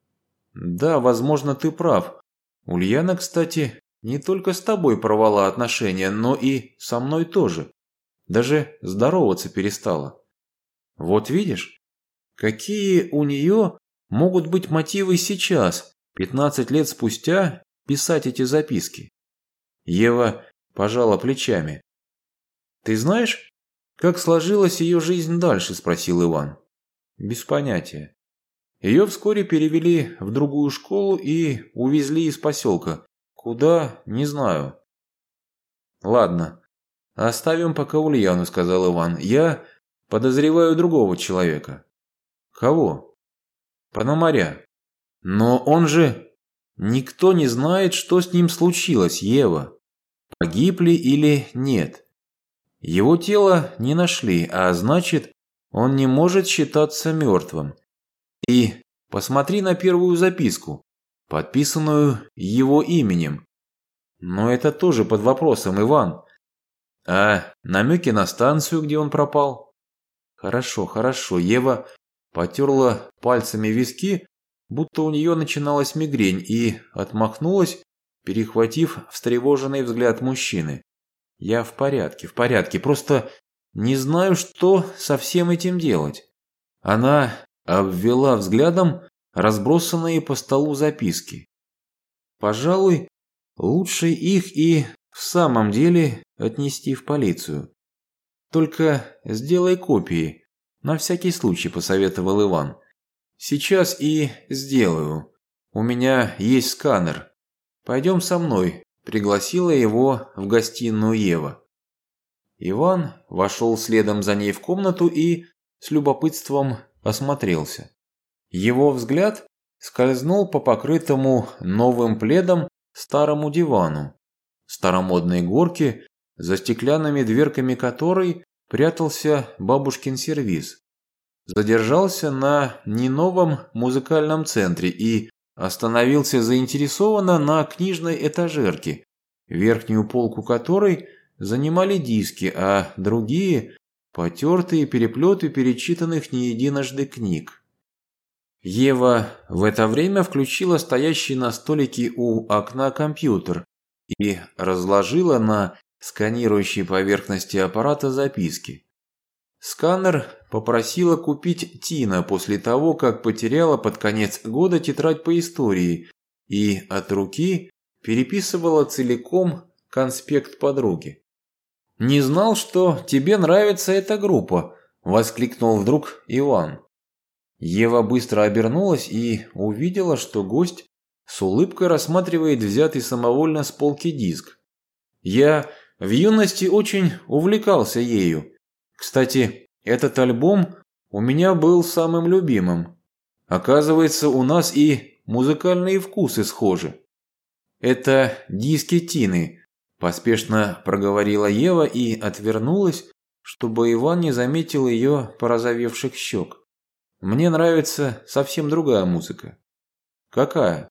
Да, возможно, ты прав. Ульяна, кстати, не только с тобой порвала отношения, но и со мной тоже. Даже здороваться перестала. Вот видишь, какие у нее могут быть мотивы сейчас, 15 лет спустя, писать эти записки? Ева пожала плечами. «Ты знаешь, как сложилась ее жизнь дальше?» – спросил Иван. «Без понятия. Ее вскоре перевели в другую школу и увезли из поселка. Куда – не знаю». «Ладно, оставим пока Ульяну», – сказал Иван. «Я подозреваю другого человека». «Кого?» «Пономаря». «Но он же...» «Никто не знает, что с ним случилось, Ева. Погиб ли или нет. Его тело не нашли, а значит, он не может считаться мертвым. И посмотри на первую записку, подписанную его именем. Но это тоже под вопросом, Иван. А намеки на станцию, где он пропал?» «Хорошо, хорошо». Ева потерла пальцами виски, будто у нее начиналась мигрень, и отмахнулась, перехватив встревоженный взгляд мужчины. «Я в порядке, просто не знаю, что со всем этим делать». Она обвела взглядом разбросанные по столу записки. «Пожалуй, лучше их и в самом деле отнести в полицию. Только сделай копии, на всякий случай», – посоветовал Иван. «Сейчас и сделаю. У меня есть сканер. Пойдем со мной», – пригласила его в гостиную Ева. Иван вошел следом за ней в комнату и с любопытством осмотрелся. Его взгляд скользнул по покрытому новым пледом старому дивану, старомодной горке, за стеклянными дверками которой прятался бабушкин сервиз. Задержался на неновом музыкальном центре и остановился заинтересованно на книжной этажерке, верхнюю полку которой занимали диски, а другие – потертые переплеты перечитанных не единожды книг. Ева в это время включила стоящий на столике у окна компьютер и разложила на сканирующей поверхности аппарата записки. Сканер попросила купить Тина после того, как потеряла под конец года тетрадь по истории и от руки переписывала целиком конспект подруги. «Не знал, что тебе нравится эта группа», – воскликнул вдруг Иван. Ева быстро обернулась и увидела, что гость с улыбкой рассматривает взятый самовольно с полки диск. «Я в юности очень увлекался ею. Кстати, этот альбом у меня был самым любимым. Оказывается, у нас и музыкальные вкусы схожи». «Это диски Тины», – поспешно проговорила Ева и отвернулась, чтобы Иван не заметил ее порозовевших щек. «Мне нравится совсем другая музыка». «Какая?»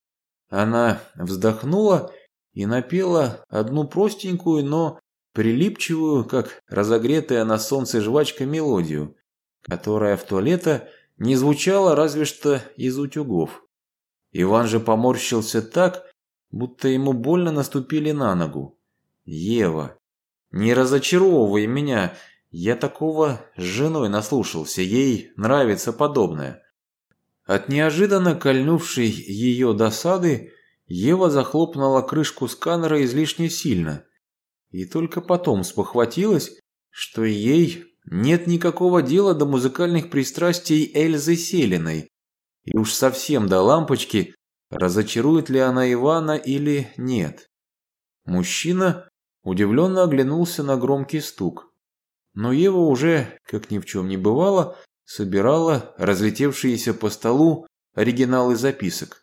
Она вздохнула и напела одну простенькую, но прилипчивую, как разогретая на солнце жвачка, мелодию, которая в то лето не звучала разве что из утюгов. Иван же поморщился так, будто ему больно наступили на ногу. «Ева, не разочаровывай меня, я такого с женой наслушался, ей нравится подобное». От неожиданно кольнувшей ее досады Ева захлопнула крышку сканера излишне сильно и только потом спохватилась, что ей нет никакого дела до музыкальных пристрастий Эльзы Селиной, и уж совсем до лампочки, разочарует ли она Ивана или нет. Мужчина удивленно оглянулся на громкий стук, но Ева уже, как ни в чем не бывало, собирала разлетевшиеся по столу оригиналы записок.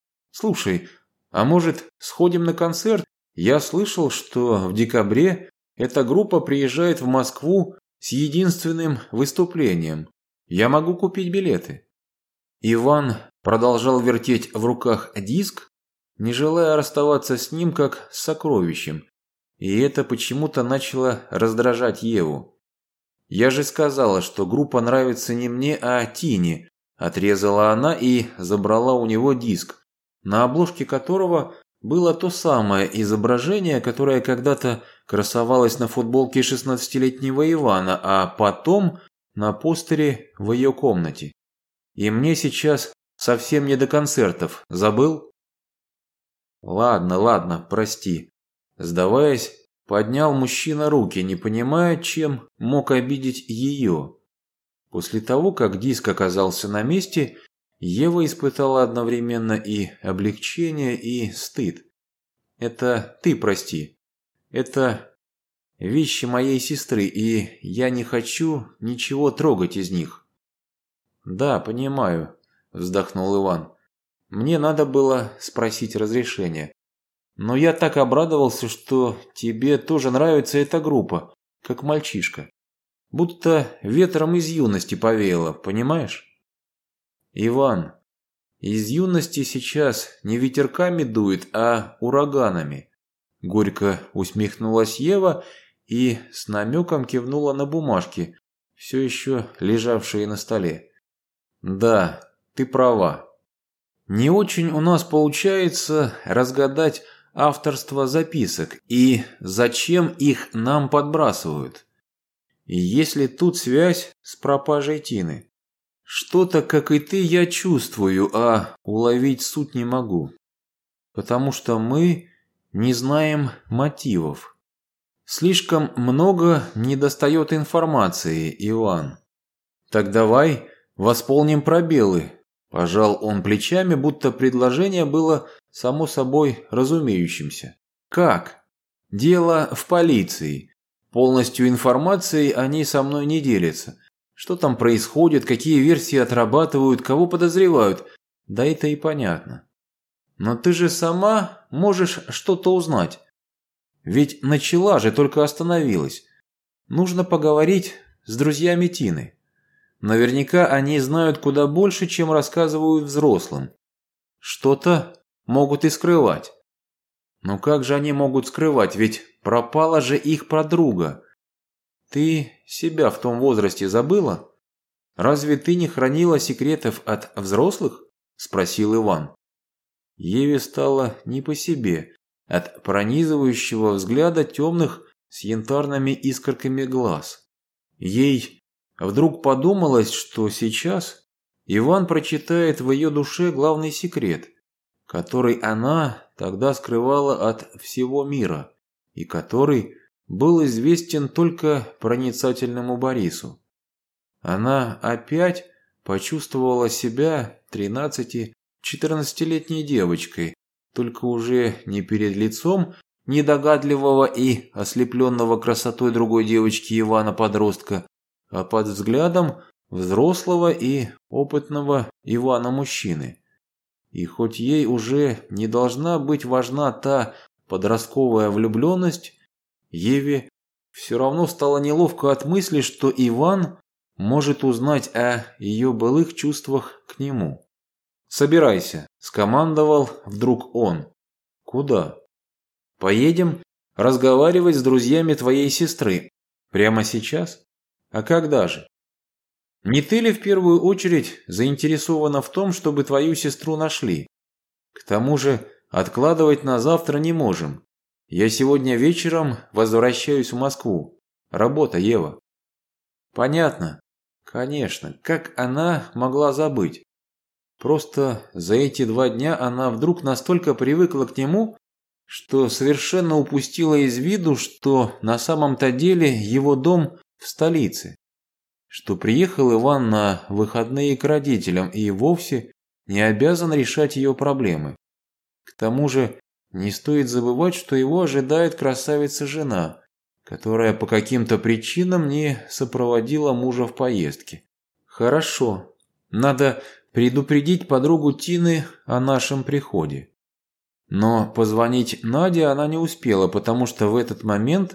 «Слушай, а может, сходим на концерт? Я слышал, что в декабре Эта группа приезжает в Москву с единственным выступлением. Я могу купить билеты». Иван продолжал вертеть в руках диск, не желая расставаться с ним как с сокровищем, и это почему-то начало раздражать Еву. «Я же сказала, что группа нравится не мне, а Тине», – отрезала она и забрала у него диск, на обложке которого было то самое изображение, которое когда-то красовалось на футболке 16-летнего Ивана, а потом на постере в ее комнате. «И мне сейчас совсем не до концертов. Забыл?» «Ладно, ладно, прости». Сдаваясь, поднял мужчина руки, не понимая, чем мог обидеть ее. После того, как диск оказался на месте, Ева испытала одновременно и облегчение, и стыд. «Это ты прости. Это вещи моей сестры, и я не хочу ничего трогать из них». «Да, понимаю», – вздохнул Иван. «Мне надо было спросить разрешения. Но я так обрадовался, что тебе тоже нравится эта группа, как мальчишка. Будто ветром из юности повеяло, понимаешь?» «Иван, из юности сейчас не ветерками дует, а ураганами», – горько усмехнулась Ева и с намеком кивнула на бумажки, все еще лежавшие на столе. «Да, ты права. Не очень у нас получается разгадать авторство записок и зачем их нам подбрасывают. И есть ли тут связь с пропажей Тины? Что-то, как и ты, я чувствую, а уловить суть не могу. Потому что мы не знаем мотивов. Слишком много недостает информации, Иван. Так давай восполним пробелы». Пожал он плечами, будто предложение было само собой разумеющимся. «Как? Дело в полиции. Полностью информацией они со мной не делятся. Что там происходит, какие версии отрабатывают, кого подозревают, да это и понятно. Но ты же сама можешь что-то узнать. Ведь начала же, только остановилась. Нужно поговорить с друзьями Тины. Наверняка они знают куда больше, чем рассказывают взрослым. Что-то могут и скрывать. Но как же они могут скрывать, ведь пропала же их подруга. Ты себя в том возрасте забыла? Разве ты не хранила секретов от взрослых? Спросил Иван. Еве стало не по себе от пронизывающего взгляда темных с янтарными искорками глаз. Ей вдруг подумалось, что сейчас Иван прочитает в ее душе главный секрет, который она тогда скрывала от всего мира и который был известен только проницательному Борису. Она опять почувствовала себя 13-14-летней девочкой, только уже не перед лицом недогадливого и ослепленного красотой другой девочки Ивана-подростка, а под взглядом взрослого и опытного Ивана-мужчины. И хоть ей уже не должна быть важна та подростковая влюбленность, Еве все равно стало неловко от мысли, что Иван может узнать о ее былых чувствах к нему. «Собирайся», – скомандовал вдруг он. «Куда?» «Поедем разговаривать с друзьями твоей сестры. Прямо сейчас? А когда же? Не ты ли в первую очередь заинтересована в том, чтобы твою сестру нашли? К тому же откладывать на завтра не можем. Я сегодня вечером возвращаюсь в Москву. Работа, Ева». «Понятно. Конечно. Как она могла забыть? Просто за эти 2 дня она вдруг настолько привыкла к нему, что совершенно упустила из виду, что на самом-то деле его дом в столице, что приехал Иван на выходные к родителям и вовсе не обязан решать ее проблемы. К тому же не стоит забывать, что его ожидает красавица-жена, которая по каким-то причинам не сопроводила мужа в поездке. Хорошо, надо предупредить подругу Тины о нашем приходе. Но позвонить Наде она не успела, потому что в этот момент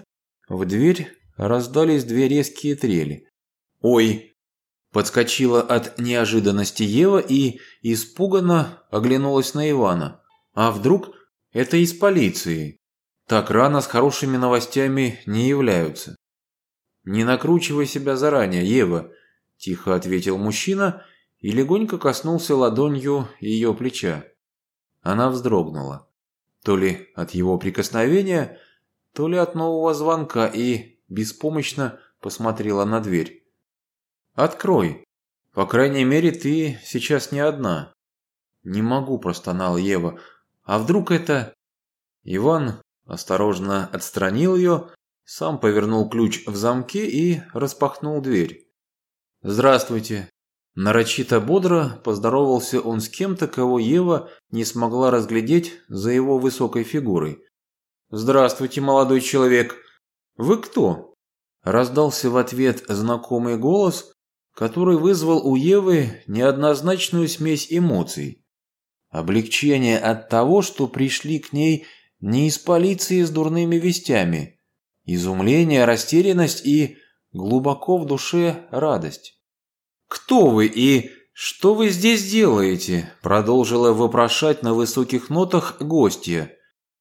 В дверь раздались две резкие трели. «Ой!» – подскочила от неожиданности Ева и испуганно оглянулась на Ивана. «А вдруг это из полиции? Так рано с хорошими новостями не являются». «Не накручивай себя заранее, Ева», – тихо ответил мужчина и легонько коснулся ладонью ее плеча. Она вздрогнула. То ли от его прикосновения, то ли от нового звонка, и беспомощно посмотрела на дверь. «Открой. По крайней мере, ты сейчас не одна». «Не могу», – простонала Ева. «А вдруг это...» Иван осторожно отстранил ее, сам повернул ключ в замке и распахнул дверь. «Здравствуйте». Нарочито бодро поздоровался он с кем-то, кого Ева не смогла разглядеть за его высокой фигурой. «Здравствуйте, молодой человек. Вы кто?» Раздался в ответ знакомый голос, который вызвал у Евы неоднозначную смесь эмоций. Облегчение от того, что пришли к ней не из полиции с дурными вестями, изумление, растерянность и глубоко в душе радость. «Кто вы и что вы здесь делаете?» – продолжила вопрошать на высоких нотах гостья.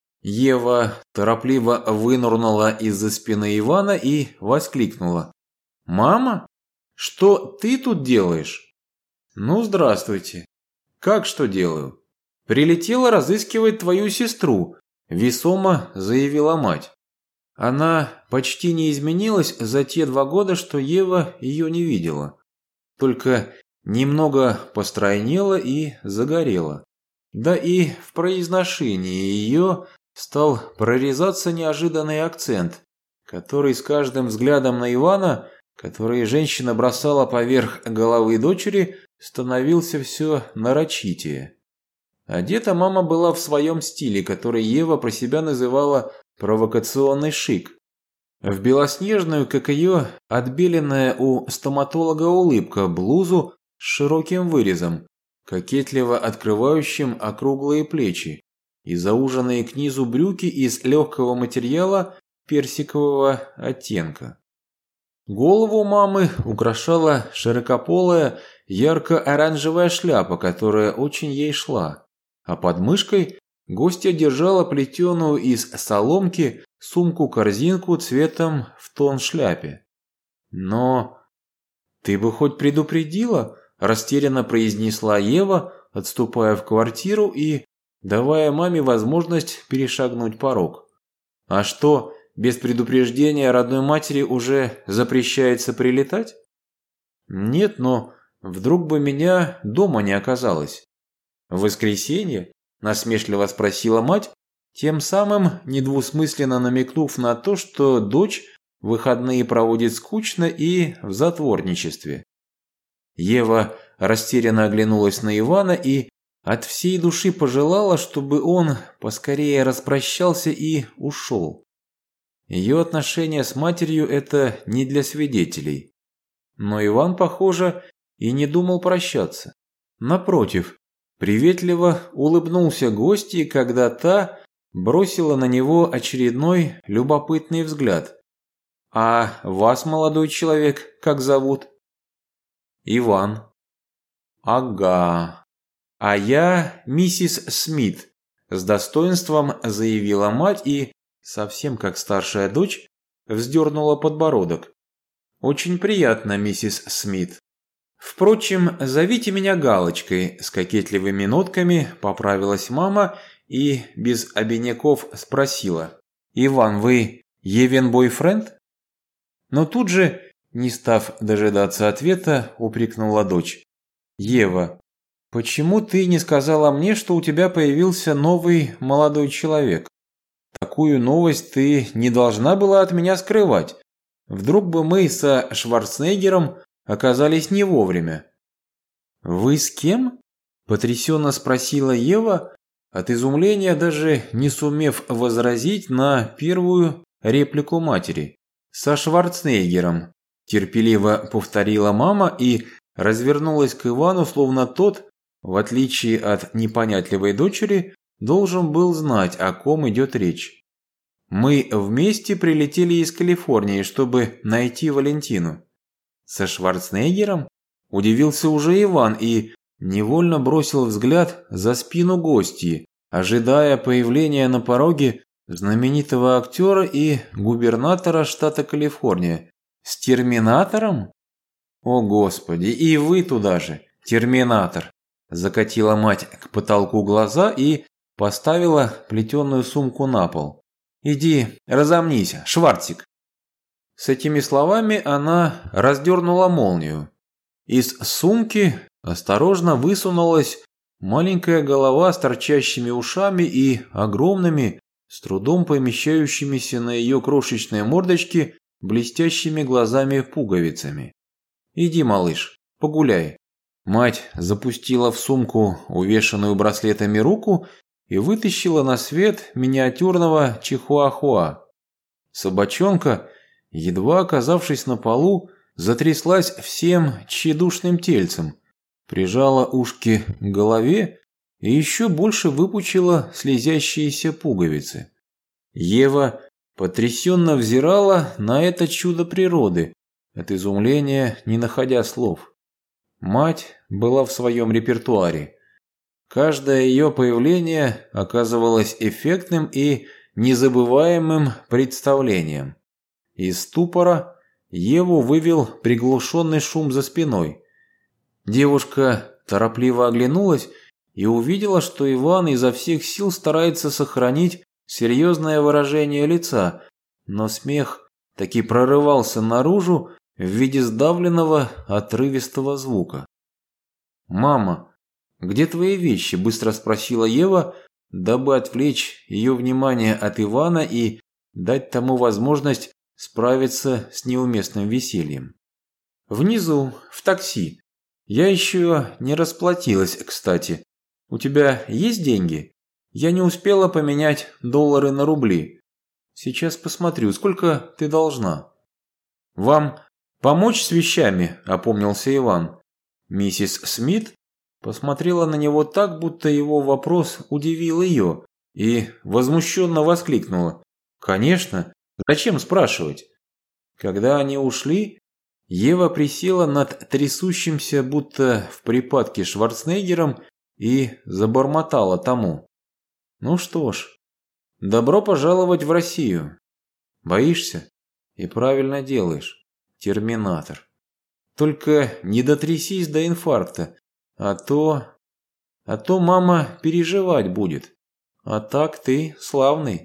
Ева торопливо вынырнула из-за спины Ивана и воскликнула. «Мама? Что ты тут делаешь?» «Ну, здравствуйте. Как что делаю?» «Прилетела разыскивать твою сестру», – весомо заявила мать. Она почти не изменилась за те 2 года, что Ева ее не видела. Только немного постройнела и загорела. Да и в произношении ее стал прорезаться неожиданный акцент, который с каждым взглядом на Ивана, который женщина бросала поверх головы дочери, становился все нарочитее. Одета мама была в своем стиле, который Ева про себя называла провокационный шик. В белоснежную, как ее отбеленная у стоматолога улыбка, блузу с широким вырезом, кокетливо открывающим округлые плечи, и зауженные к низу брюки из легкого материала персикового оттенка. Голову мамы украшала широкополая ярко-оранжевая шляпа, которая очень ей шла, а под мышкой гостья держала плетеную из соломки сумку-корзинку цветом в тон шляпе. «Но ты бы хоть предупредила?» – растерянно произнесла Ева, отступая в квартиру и давая маме возможность перешагнуть порог. «А что, без предупреждения родной матери уже запрещается прилетать?» «Нет, но вдруг бы меня дома не оказалось». «В воскресенье?» – насмешливо спросила мать, тем самым недвусмысленно намекнув на то, что дочь выходные проводит скучно и в затворничестве. Ева растерянно оглянулась на Ивана и от всей души пожелала, чтобы он поскорее распрощался и ушел. Ее отношения с матерью – это не для свидетелей. Но Иван, похоже, и не думал прощаться. Напротив, приветливо улыбнулся гостье, когда та бросила на него очередной любопытный взгляд. «А вас, молодой человек, как зовут?» «Иван». «Ага. А я миссис Смит», – с достоинством заявила мать и, совсем как старшая дочь, вздернула подбородок. «Очень приятно, миссис Смит. Впрочем, зовите меня Галочкой», – с кокетливыми нотками поправилась мама и без обиняков спросила. «Иван, вы Евин бойфренд?» Но тут же, не став дожидаться ответа, упрекнула дочь. «Ева, почему ты не сказала мне, что у тебя появился новый молодой человек? Такую новость ты не должна была от меня скрывать. Вдруг бы мы со Шварценеггером оказались не вовремя». «Вы с кем?» – потрясенно спросила Ева, от изумления даже не сумев возразить на первую реплику матери. «Со Шварценеггером», – терпеливо повторила мама и развернулась к Ивану, словно тот, в отличие от непонятливой дочери, должен был знать, о ком идет речь. Мы вместе прилетели из Калифорнии, чтобы найти Валентину». «Со Шварценеггером?» – удивился уже Иван и невольно бросил взгляд за спину гостьи, ожидая появления на пороге знаменитого актера и губернатора штата Калифорния. «С терминатором?» «О, Господи, и вы туда же, терминатор!» Закатила мать к потолку глаза и поставила плетеную сумку на пол. «Иди, разомнись, Шварцик!» С этими словами она раздернула молнию. Из сумки осторожно высунулась маленькая голова с торчащими ушами и огромными, с трудом помещающимися на ее крошечной мордочке, блестящими глазами-пуговицами. «Иди, малыш, погуляй». Мать запустила в сумку увешанную браслетами руку и вытащила на свет миниатюрного чихуахуа. Собачонка, едва оказавшись на полу, затряслась всем тщедушным тельцем, прижала ушки к голове и еще больше выпучила слезящиеся пуговицы. Ева потрясенно взирала на это чудо природы, от изумления не находя слов. Мать была в своем репертуаре. Каждое ее появление оказывалось эффектным и незабываемым представлением. Из ступора Еву вывел приглушенный шум за спиной. Девушка торопливо оглянулась и увидела, что Иван изо всех сил старается сохранить серьезное выражение лица, но смех таки прорывался наружу в виде сдавленного, отрывистого звука. «Мама, где твои вещи?» – быстро спросила Ева, дабы отвлечь ее внимание от Ивана и дать тому возможность справиться с неуместным весельем. «Внизу, в такси. Я еще не расплатилась, кстати. У тебя есть деньги? Я не успела поменять доллары на рубли. Сейчас посмотрю, сколько ты должна». «Вам помочь с вещами?» – опомнился Иван. Миссис Смит посмотрела на него так, будто его вопрос удивил ее, и возмущенно воскликнула: «Конечно, зачем спрашивать?» Когда они ушли, Ева присела над трясущимся, будто в припадке, Шварценеггером и забормотала тому: «Ну что ж, добро пожаловать в Россию. Боишься? И правильно делаешь, терминатор. Только не дотрясись до инфаркта, а то мама переживать будет. А так ты славный».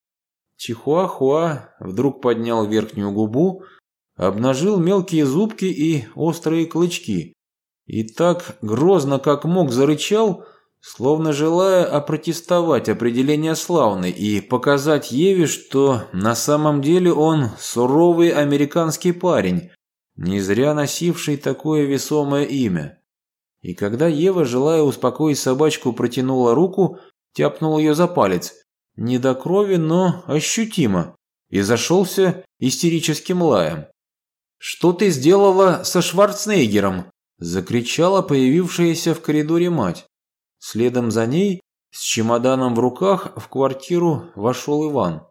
Чихуахуа вдруг поднял верхнюю губу, обнажил мелкие зубки и острые клычки, и так грозно, как мог, зарычал, словно желая опротестовать определение славный и показать Еве, что на самом деле он суровый американский парень, не зря носивший такое весомое имя. И когда Ева, желая успокоить собачку, протянула руку, тяпнул ее за палец, не до крови, но ощутимо, и зашелся истерическим лаем. «Что ты сделала со Шварценеггером?» – закричала появившаяся в коридоре мать. Следом за ней, с чемоданом в руках, в квартиру вошел Иван.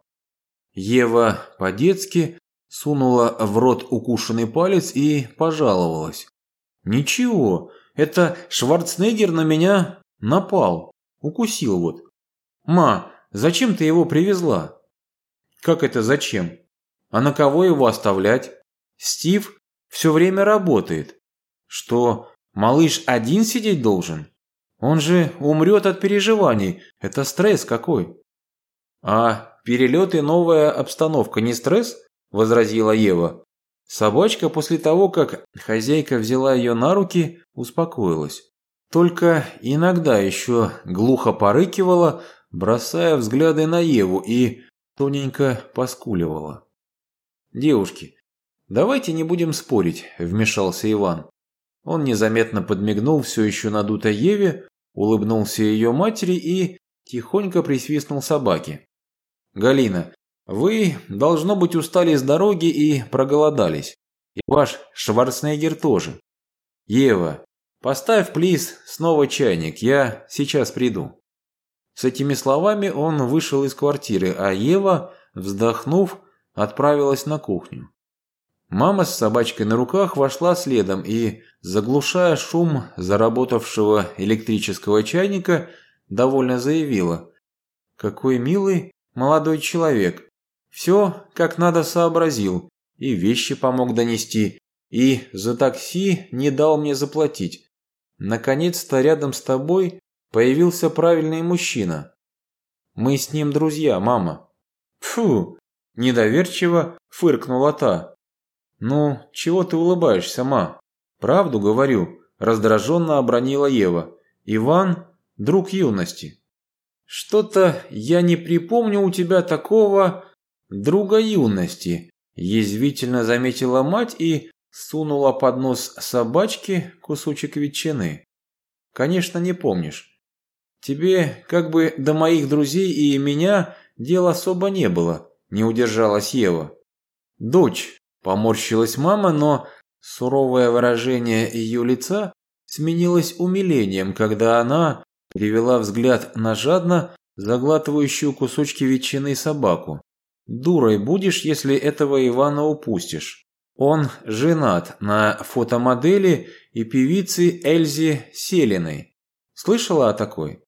Ева по-детски сунула в рот укушенный палец и пожаловалась: «Ничего, это Шварценеггер на меня напал, укусил вот. Ма, зачем ты его привезла?» «Как это зачем? А на кого его оставлять? Стив все время работает. Что, малыш один сидеть должен? Он же умрет от переживаний, это стресс какой». «А перелет и новая обстановка не стресс?» – возразила Ева. Собачка после того, как хозяйка взяла ее на руки, успокоилась. Только иногда еще глухо порыкивала, бросая взгляды на Еву, и тоненько поскуливала. «Девушки, давайте не будем спорить», – вмешался Иван. Он незаметно подмигнул все еще надутой Еве, улыбнулся ее матери и тихонько присвистнул собаке. «Галина, вы, должно быть, устали с дороги и проголодались. И ваш Шварценеггер тоже. Ева, поставь, плиз, снова чайник, я сейчас приду». С этими словами он вышел из квартиры, а Ева вздохнув, отправилась на кухню. Мама с собачкой на руках вошла следом и, заглушая шум заработавшего электрического чайника, довольно заявила: «Какой милый молодой человек. Все как надо сообразил, и вещи помог донести, и за такси не дал мне заплатить. Наконец-то рядом с тобой появился правильный мужчина. Мы с ним друзья, мама». «Фу!» – недоверчиво фыркнула та. «Ну, чего ты улыбаешься, ма? Правду говорю», – раздраженно обронила Ева. «Иван – друг юности». «Что-то я не припомню у тебя такого друга юности», – язвительно заметила мать и сунула под нос собачке кусочек ветчины. «Конечно, не помнишь. Тебе как бы до моих друзей и меня дела особо не было», – не удержалась Ева. «Дочь», – поморщилась мама, но суровое выражение ее лица сменилось умилением, когда она перевела взгляд на жадно заглатывающую кусочки ветчины собаку. «Дурой будешь, если этого Ивана упустишь. Он женат на фотомодели и певице Эльзе Селиной. Слышала о такой?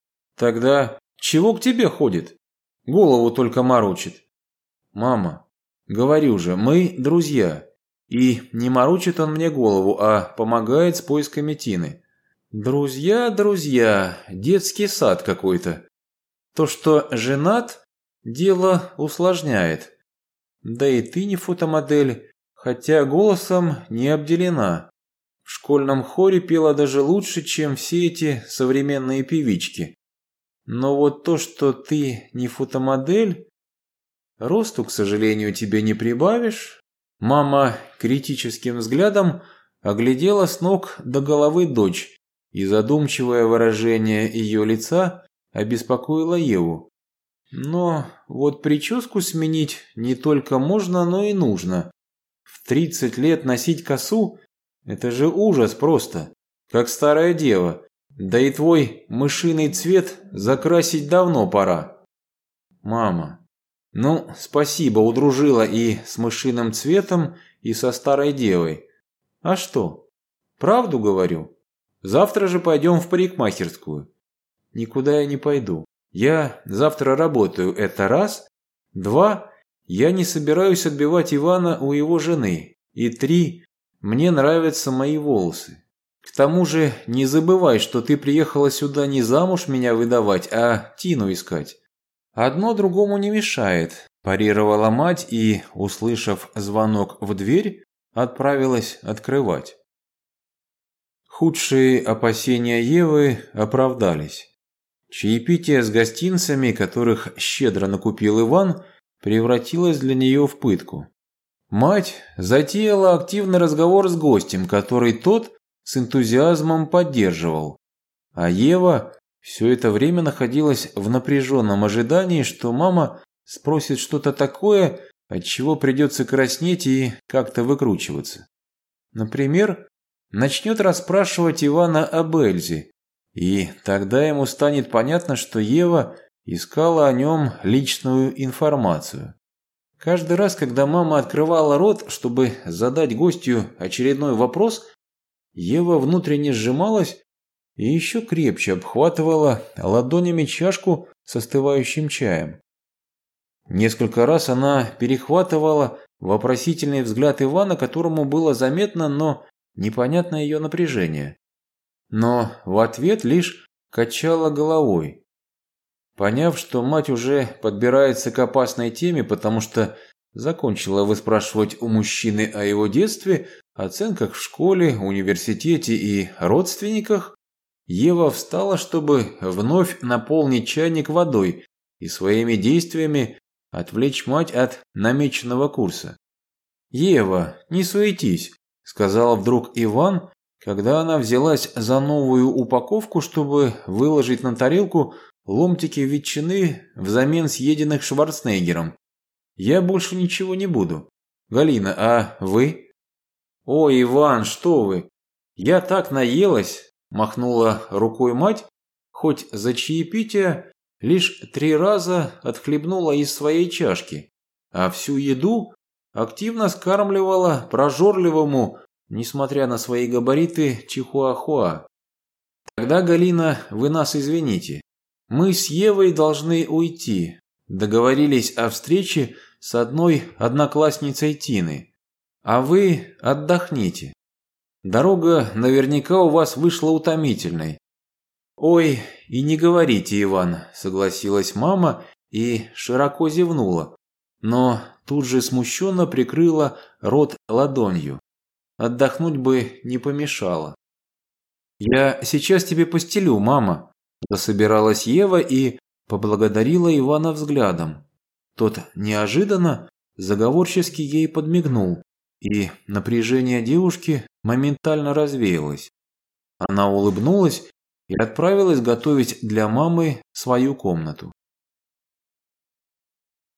Тогда чего к тебе ходит? Голову только морочит». «Мама, говорю же, мы друзья. И не морочит он мне голову, а помогает с поисками Тины». «Друзья, друзья, детский сад какой-то. То, что женат, дело усложняет. Да и ты не фотомодель, хотя голосом не обделена. В школьном хоре пела даже лучше, чем все эти современные певички. Но вот то, что ты не фотомодель, росту, к сожалению, тебе не прибавишь». Мама критическим взглядом оглядела с ног до головы дочь, и задумчивое выражение ее лица обеспокоило Еву. «Но вот прическу сменить не только можно, но и нужно. В 30 лет носить косу – это же ужас просто, как старая дева. Да и твой мышиный цвет закрасить давно пора». «Мама, ну, спасибо, удружила и с мышиным цветом, и со старой девой. А что? Правду говорю. Завтра же пойдем в парикмахерскую». «Никуда я не пойду. Я завтра работаю, это раз. 2. Я не собираюсь отбивать Ивана у его жены. И 3. Мне нравятся мои волосы. К тому же не забывай, что ты приехала сюда не замуж меня выдавать, а Тину искать. Одно другому не мешает», – парировала мать и, услышав звонок в дверь, отправилась открывать. Худшие опасения Евы оправдались. Чаепитие с гостинцами, которых щедро накупил Иван, превратилось для нее в пытку. Мать затеяла активный разговор с гостем, который тот с энтузиазмом поддерживал. А Ева все это время находилась в напряженном ожидании, что мама спросит что-то такое, от чего придется краснеть и как-то выкручиваться. Например, начнет расспрашивать Ивана об Эльзе, и тогда ему станет понятно, что Ева искала о нем личную информацию. Каждый раз, когда мама открывала рот, чтобы задать гостю очередной вопрос, Ева внутренне сжималась и еще крепче обхватывала ладонями чашку с остывающим чаем. Несколько раз она перехватывала вопросительный взгляд Ивана, которому было заметно, но непонятно ее напряжение. Но в ответ лишь качала головой. Поняв, что мать уже подбирается к опасной теме, потому что закончила выспрашивать у мужчины о его детстве, оценках в школе, университете и родственниках, Ева встала, чтобы вновь наполнить чайник водой и своими действиями отвлечь мать от намеченного курса. «Ева, не суетись», – сказал вдруг Иван, когда она взялась за новую упаковку, чтобы выложить на тарелку ломтики ветчины взамен съеденных Шварценеггером. «Я больше ничего не буду. Галина, а вы?» «Ой, Иван, что вы? Я так наелась», – махнула рукой мать, хоть за чаепитие лишь 3 раза отхлебнула из своей чашки, а всю еду активно скармливала прожорливому, несмотря на свои габариты, чихуахуа. «Тогда, Галина, вы нас извините. Мы с Евой должны уйти. Договорились о встрече с одной одноклассницей Тины. А вы отдохните. Дорога наверняка у вас вышла утомительной». «Ой, и не говорите, Иван», – согласилась мама и широко зевнула, но тут же смущенно прикрыла рот ладонью. Отдохнуть бы не помешало. «Я сейчас тебе постелю, мама», – засобиралась Ева и поблагодарила Ивана взглядом. Тот неожиданно заговорчески ей подмигнул, и напряжение девушки моментально развеялось. Она улыбнулась и отправилась готовить для мамы свою комнату.